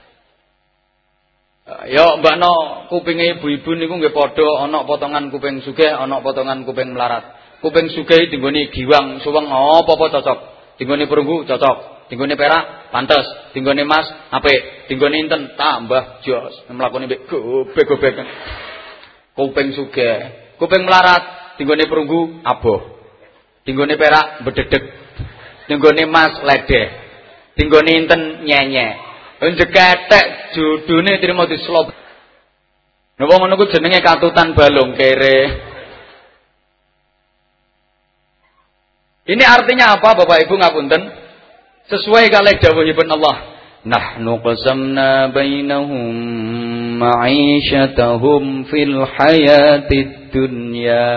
Ya mbakno kupinge ibu-ibu niku nggih padha ana potongan kuping sugih, ana potongan kuping melarat. Kuping sugih dinggone giwang suweng apa-apa cocok. Dinggone perunggu cocok. Tinggone perak pantes, tinggone emas apik, tinggone inten tambah jos. Mlakune mbek gobek-gobek. Kuping sugih, kuping melarat, tinggone perunggu aboh. Tinggone perak bededeg. Tinggone emas ledeh. Tinggone inten nyenyek. Njekethek judune trimo dislop. Napa ngono ku jenenge katutan balung kere. Ini artinya apa Bapak Ibu ngapunten? Sesuai kalih dawuhipun Allah. Nahnu qasamna bainahum ma'isyatahum fil hayatid dunya.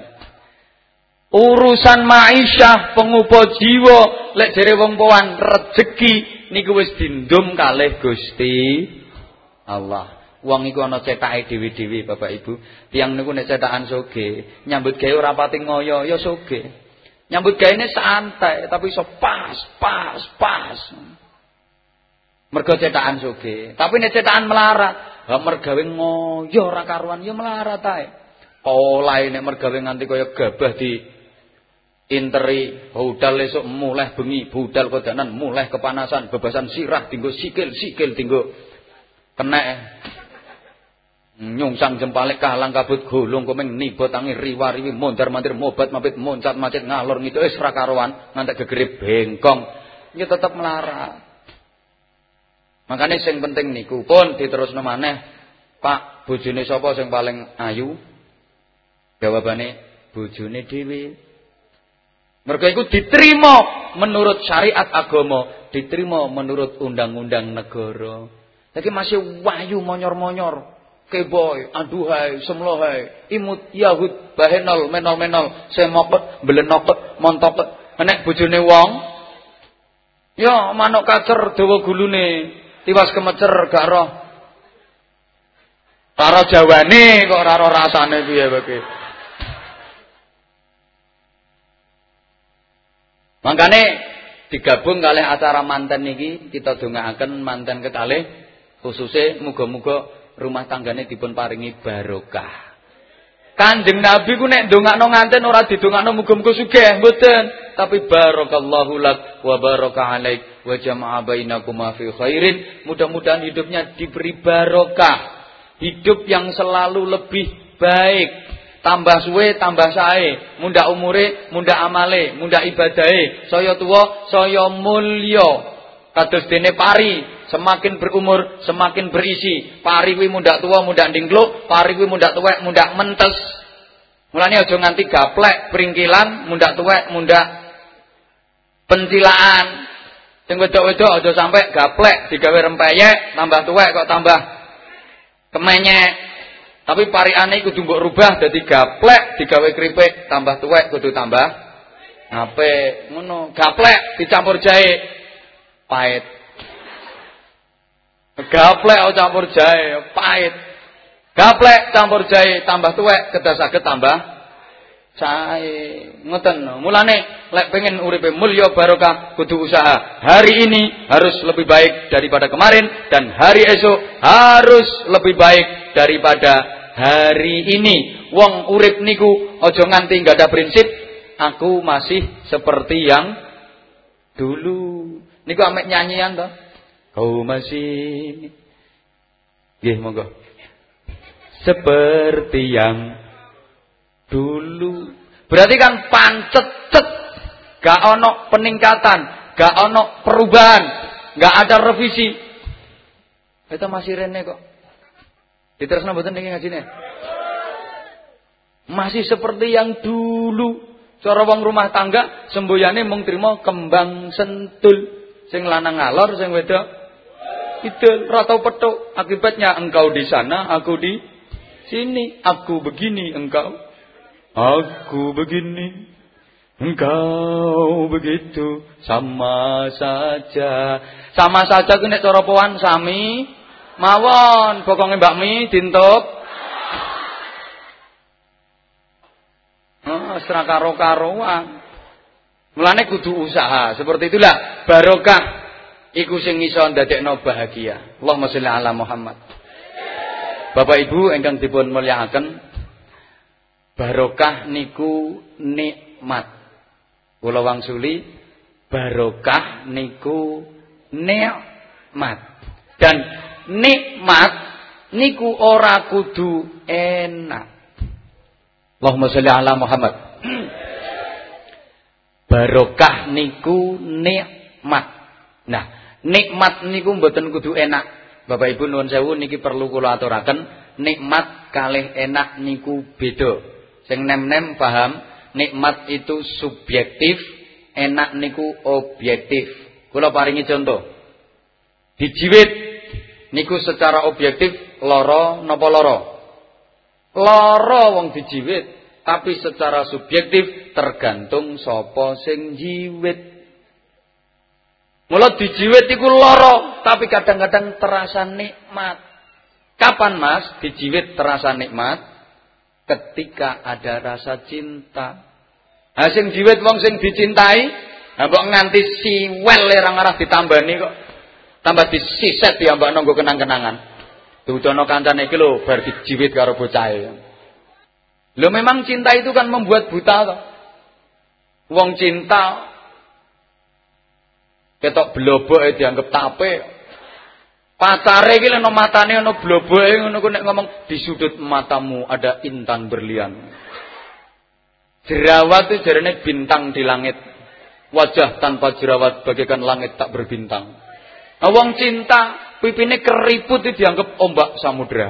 Urusan ma'isyah pengupa jiwa lek jere wong powan rejeki niku wis dindum kalih Gusti Allah. Wong iku ana cetake dhewe-dhewe Bapak Ibu. Tiyang niku nek cetakan sugih, nyambut gawe ora pati ngoyo ya sugih. Nyambut gawe ini santai tapi iso pas, pas, pas. Mergo cetakan sugih. Tapi nek cetakan melarat, ha mergawe ngoyo ora karuan ya melarat ae. Olahe nek mergawe nganti kaya gabah di interi, budal esuk muleh bengi, budal kodanan muleh kepanasan, bebasan sirah dinggo sikil-sikil dinggo kenek. Nyungsang jempalik kalang kabut gulung komeng nibo tangi riwa-riwi mondar-mandir mobat mabit moncat macet ngalor gitu wis ra karuan ngantek gegere bengkong ya tetep melarat. Makanya sing penting niku pun diterusno maneh, Pak, bojone sapa sing paling ayu? Jawabane bojone dhewe. Mergo iku diterima menurut syariat agama, diterima menurut undang-undang negara. Lagi masih wahyu monyor-monyor. Keboy, aduhai, semlohai, imut, yahud, bahenol, menol-menol, semokot, belenokot, montokot. Nek bojone wong, ya manuk kacer dawa gulune, tiwas kemecer gak roh. Karo jawane kok ora roh rasane piye bae. Mangkane digabung kalih acara manten niki kita dongaaken manten kekalih khususé muga-muga rumah tanggane dipun paringi barokah. Kanjeng Nabi ku nek ndongakno nganten ora didongakno muga-muga sugih, mboten, tapi barakallahu lak wa baraka alaik wa jama'a bainakuma fi khairin. Mudah-mudahan hidupnya diberi barokah, hidup yang selalu lebih baik, tambah suwe tambah sae, mundak umure, mundak amale, mundak ibadahe, saya tuwa, saya mulya. Kados dene pari, semakin berumur semakin berisi. Pari kuwi mundak tuwa mundak ndingkluk, pari kuwi mundak tuwek mundak mentes. Mulane aja nganti gaplek pringkilan, mundak tuwek mundak pencilaan. Sing wedok-wedok aja sampai gaplek digawe rempeyek, tambah tuwek kok tambah kemenyek. Tapi pariane kudu mbok rubah dadi gaplek digawe kripik, tambah tuwek kudu tambah apik. Ngono, gaplek dicampur jahe pahit. Gaplek campur jahe pahit. Gaplek campur jahe tambah tuwek kedah saged tambah jahe. Ngoten. Mulane lek pengen uripe mulya barokah kudu usaha. Hari ini harus lebih baik daripada kemarin dan hari esok harus lebih baik daripada hari ini. Wong urip niku aja nganti enggak ada prinsip. Aku masih seperti yang dulu. Niku amek nyanyian toh. Kau masih nggih monggo. Seperti yang dulu. Berarti kan pancet-cet. Gak ono peningkatan, gak ono perubahan, gak ada revisi. Itu masih rene kok. Diterusno mboten niki ngajine? Masih seperti yang dulu. Cara wong rumah tangga semboyane mung trima kembang sentul. Sing lanang ngalor, sing wedok idul, ora tau petuk. Akibatnya engkau di sana, aku di sini. Aku begini, engkau aku begini, engkau begitu, sama saja. Sama saja ku nek cara powan sami mawon, bokonge Mbak Mi dintup. Oh, sira karo-karoan. Mulane kudu usaha. Seperti itulah barokah iku sing iso ndadekno bahagia. Allahumma sholli ala Muhammad. Bapak Ibu ingkang dipun mulyakaken, barokah niku nikmat. Kula wangsuli barokah niku nikmat. Dan nikmat niku ora kudu enak. Allahumma sholli ala Muhammad. Barokah niku nikmat. Nah, nikmat niku mboten kudu enak. Bapak Ibu nuwun sewu niki perlu kula aturaken, nikmat kalih enak niku beda. Sing nem-nem paham, nikmat itu subjektif, enak niku objektif. Kula paringi contoh. Dijiwit niku secara objektif lara napa lara? Lara wong dijiwit, tapi secara subjektif tergantung sapa sing jiwit. Mula dijiwit iku lara, tapi kadang-kadang terasa nikmat. Kapan Mas dijiwit terasa nikmat? Ketika ada rasa cinta. Ha sing jiwit wong sing dicintai, ha mbok nganti siwel lerang arah ditambani kok. Tambah disiset ya mbak nunggu kenang-kenangan. Dudono kancane iki lho bar dijiwit karo bocahe. Lho memang cinta itu kan membuat buta toh. Wong cinta ketok bloboke dianggap tape. Pacare iki leno matane ana bloboke ngono ku nek ngomong di sudut matamu ada intan berlian. Jerawat itu jarane bintang di langit. Wajah tanpa jerawat bagaikan langit tak berbintang. Wong cinta pipine keriput itu dianggap ombak samudra.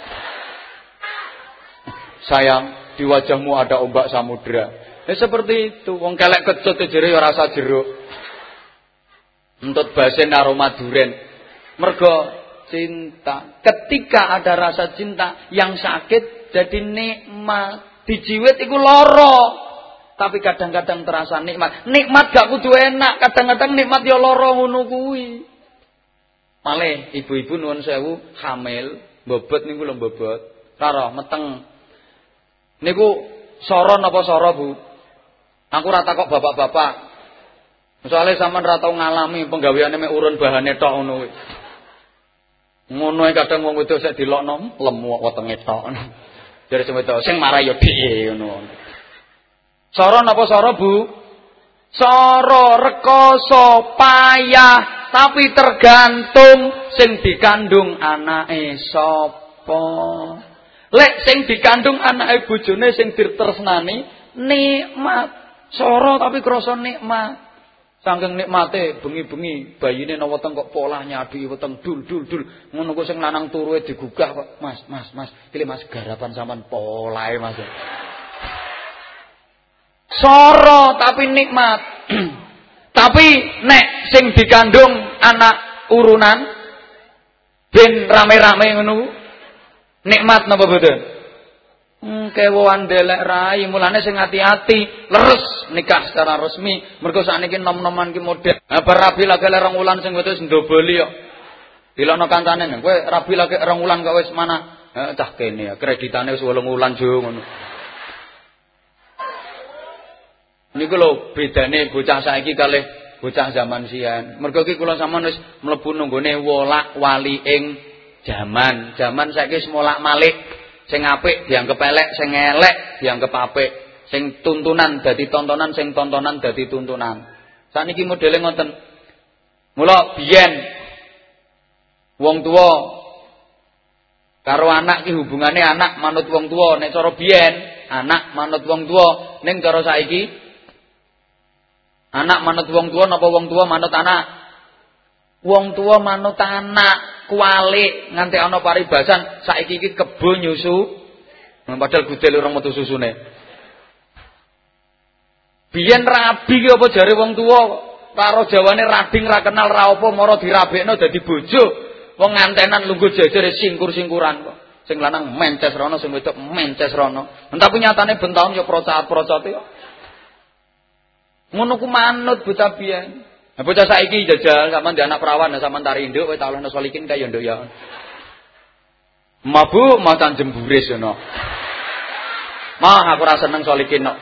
Sayang, di wajahmu ada ombak samudra. Ya seperti itu. Wong kelek kecut jere ya rasa jeruk. Entut basen aroma duren. Mergo cinta. Ketika ada rasa cinta yang sakit jadi nikmat. Dijiwit iku lara. Tapi kadang-kadang terasa nikmat. Nikmat gak kudu enak, kadang-kadang nikmat ya lara ngono kuwi. Malih ibu-ibu nuwun sewu hamil, bobot niku lho bobot. Karo meteng. Niku soro napa soro, Bu? Aku ora takok bapak-bapak. Soale sampean ora tau ngalami penggaweane mek urun bahane tok ngono kuwi. Ngono e kadang wong wedok sik dilokno lemu wetenge tok. Jare sing wedok sing marah ya dhike ngono. Soro napa soro, Bu? Soro rekoso payah. Tapi tergantung sing dikandung anake sapa. Lek sing dikandung anake bojone sing ditresnani nikmat. Soro tapi krasa nikmat. Saking nikmate bengi-bengi bayine nang weteng kok polah nyadi weteng dul dul dul. Ngono ku sing lanang turuke digugah kok. Mas, Mas, Mas, iki Mas garapan sampean polahe Mas. Soro tapi nikmat. Tapi nek sing dikandung anak urunan ben rame-rame ngono nikmat napa boten? Hmm, kewoan delek rai mulane sing ati-ati leres nikah secara resmi mergo sakniki nom-noman ki model. Ha bar rabi lagi rong wulan sing wis ndoboli kok. Dilokno kancane kowe rabi lagi rong wulan kok wis mana? Heeh cah kene kreditane wis wolung wulan jo ngono. Niku lho bedane bocah saiki kalih bocah zaman sian. Mergo iki kula sampeyan wis mlebu nunggone wolak-wali ing jaman. Jaman saiki wis molak-malik. Sing apik dianggep elek, sing elek dianggep apik. Sing tuntunan dadi tontonan, sing tontonan dadi tuntunan. Saniki modele ngoten. Mula biyen wong tuwa karo anak ki hubungane anak manut wong tuwa. Nek cara biyen anak manut wong tuwa, ning cara saiki anak manut wong tua napa wong tua manut anak? Wong tua manut anak, kualik nganti ana paribasan saiki iki kebo nyusu. Padahal gudel ora metu susune. Biyen rabi ki apa jare wong tua karo jawane rading ra kenal ra apa mara dirabekno dadi bojo. Wong ngantenan lungguh jajare singkur-singkuran kok. Sing lanang mences rono, sing wedok mences rono. Tapi nyatane bentaun ya procot-procote kok. Ngono ku manut bocah biyen. Nah bocah saiki jajal sampean anak perawan sampean tari nduk kowe tak olehno solikin kaya nduk ya. Mabu macan jemburis ngono. Mah aku ora seneng solikin kok.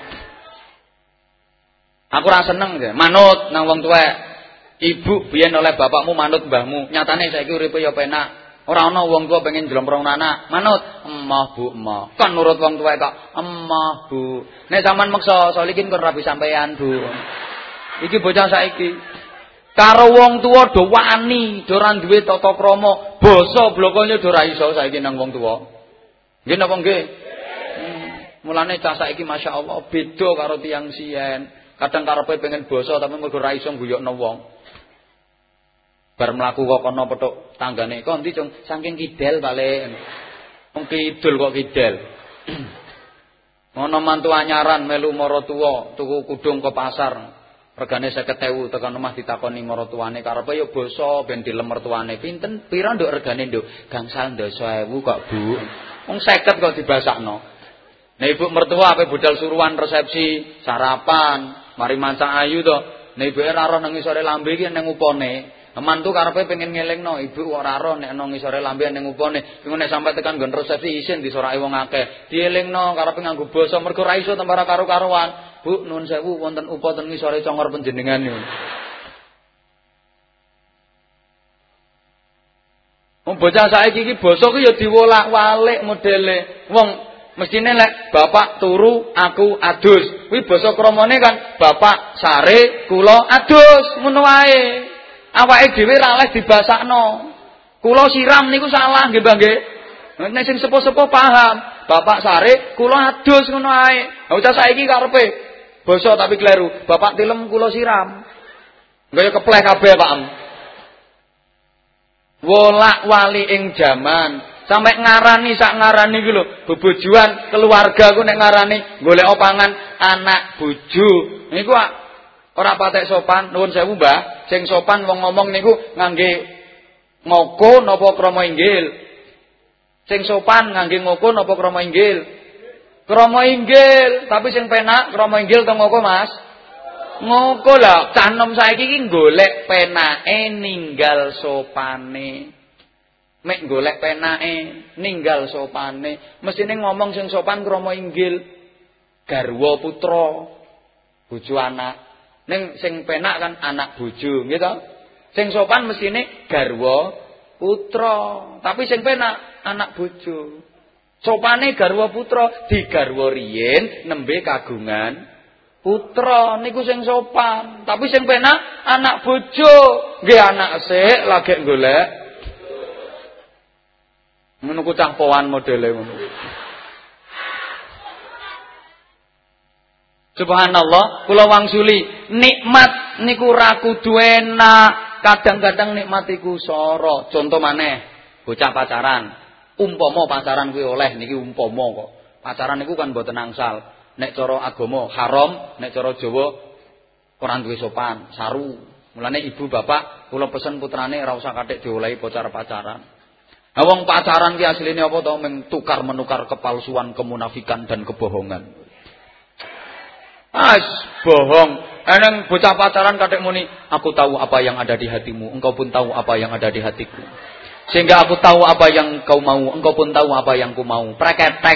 Aku ora seneng ya, manut nang wong tuwek. Ibu biyen oleh bapakmu manut mbahmu. Nyatane saiki uripe ya penak. Ora ana wong tuwa pengen njlomprong anak, manut emah Bu, emah. Kan nurut wong tuwek kok, emah Bu. Nek sampean meksa solikin kon rabi sampean Bu. Iki bocah saiki. Karo wong tuwa do wani, do ora duwe tata krama, basa blokone do ora iso saiki nang wong tuwa. Nggih napa nggih? Hmm. Mulane cah saiki masyaallah beda karo tiyang siyen. Kadang karepe pengen basa tapi mergo ora iso guyokno wong. Bar mlaku kok kono petuk tanggane, "Kok ndi, Cung? Saking kidel balik." Wong kidul kok kidel. Ngono mantu anyaran melu maratuwa tuku kudung ke pasar. Regane seket ewu tekan omah ditakoni maratuwane karepe ya basa ben dilem mertuane. "Pinten pira nduk regane, Nduk?" "Gangsal dasa ewu kok, Bu." Wong seket kok dibasakno. Nah ibu mertua ape budal suruhan resepsi, sarapan, mari mancak ayu to. Nah ibuke ora ro nang ngisore lambe iki nang upone. Mantu karepe pengen ngelingno, ibu ora ro nek nang ngisore lambe ning upone. Iku nek sampe tekan nggon resepsi isin disorake wong akeh. Dielingno karepe nganggo basa mergo ra iso tambara karo-karoan. "Bu, nuwun sewu wonten upa ten ngisore congor panjenengan niku." Wong bocah saiki iki basa ku ya diwolak-walik modele. Wong mestine lek bapak turu aku adus. Kuwi basa kramane kan bapak sare kula adus ngono wae. Awake dhewe ra oleh dibasakno. Kula siram niku salah nggih, Mbah nggih. Nek sing sepuh-sepuh paham, bapak sare kula adus ngono ae. Ha bocah saiki karepe basa tapi kleru. Bapak tilem kula siram. Kaya kepleh kabeh, Pak. Wolak-wali ing jaman. Sampai ngarani sak ngarani iki lho, bebojoan keluarga ku nek ngarani golek opangan anak bojo. Niku ora patek sopan, nuwun sewu Mbah. Sing sopan wong ngomong niku ngangge ngoko napa krama inggil. Sing sopan ngangge ngoko napa krama inggil? Krama inggil, tapi sing penak krama inggil to ngoko, Mas? Ngoko lah, cah nom saiki iki golek penake ninggal sopane. Mek golek penake ninggal sopane. Mesine ngomong sing sopan krama inggil. Garwa putra, bojo anak. Ning sing penak kan anak bojo, nggih to? Sing sopan mesine garwa putra, tapi sing penak anak bojo. Sopane garwa putra, digarwa riyin nembe kagungan putra niku sing sopan, tapi sing penak anak bojo. Nggih anak sik lagi golek. Ngono ku cah powan modele ngono. Subhanallah, kula wangsuli nikmat niku ra kudu enak. Kadang-kadang nikmat iku sara. Conto maneh, bocah pacaran. Umpama pacaran kuwi oleh niki umpama kok. Pacaran niku kan mboten angsal. Nek cara agama haram, nek cara Jawa ora duwe sopan, saru. Mulane ibu bapak kula pesen putrane ora usah kathik diolehi bocah pacaran. Nah wong pacaran ki asline apa to? Meng tukar menukar kepalsuan, kemunafikan dan kebohongan. As bohong. Eneng bocah pacaran kadek muni, "Aku tahu apa yang ada di hatimu, engkau pun tahu apa yang ada di hatiku. Sehingga aku tahu apa yang kau mau, engkau pun tahu apa yang ku mau." Preketek.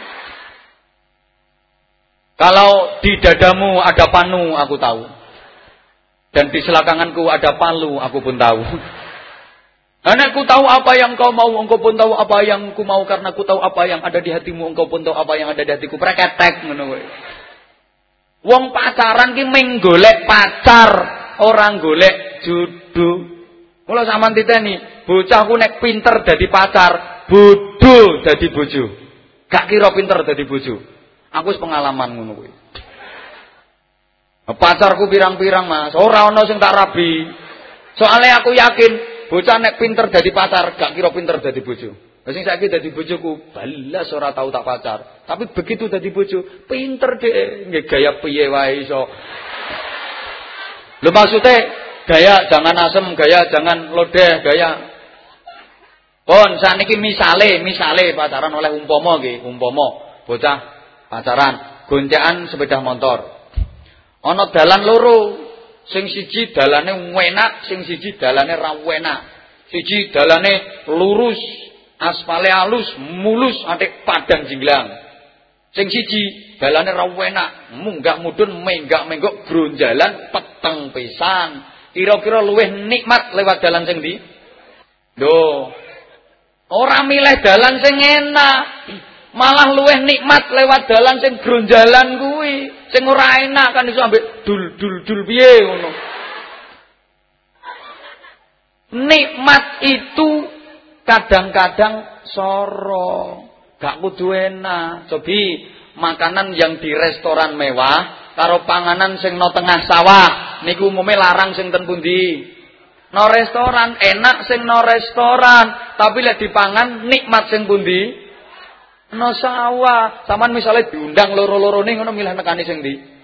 Kalau di dadamu ada panu, aku tahu. Dan di selakanganku ada palu, aku pun tahu. Karena aku tahu apa yang kau mau, engkau pun tahu apa yang ku mau, karena aku tahu apa yang ada di hatimu, engkau pun tahu apa yang ada di hatiku. Preketek ngono kuwi. Wong pacaran ki ming golek pacar, orang golek jodoh. Mula sampean titeni, bocahku nek pinter dadi pacar, bodho dadi bojo. Gak kira pinter dadi bojo. Aku wis pengalaman ngono kuwi. Pacarku pirang-pirang, Mas, ora ana sing tak rabi. Soalnya aku yakin bocah nek pinter dadi pacar, gak kira pinter dadi bojo. Lah sing saiki dadi bojoku, balas ora tau tak pacar. Tapi begitu dadi bojo, pinter dhek, nggih gaya piye wae iso. Lho maksude gaya jangan asem, gaya jangan lodeh, gaya. Pon saniki misale, misale pacaran oleh umpama nggih, umpama bocah pacaran, goncekan sepeda motor. Ana dalan loro, sing siji dalane enak, sing siji dalane ra enak. Siji dalane lurus, aspale halus, mulus, atik padang jinglang. Sing siji dalane ra enak, munggah mudhun menggak-menggok bronjalan peteng pisan. Kira-kira luwih nikmat lewat dalan sing ndi? Lho, ora milih dalan sing enak. Malah luweh nikmat lewat dalan sing gronjalan kuwi, sing ora enak kan iso ambek dul-dul-dul piye ngono. Nikmat itu kadang-kadang soro, gak kudu enak. Cobi makanan yang di restoran mewah karo panganan sing no tengah sawah niku umume larang sing ten pundi? No restoran, enak sing no restoran, tapi lek dipangan nikmat sing pundi? No sawah. Saman misalnya diundang loro-lorone ngono milih nekani sing ndi?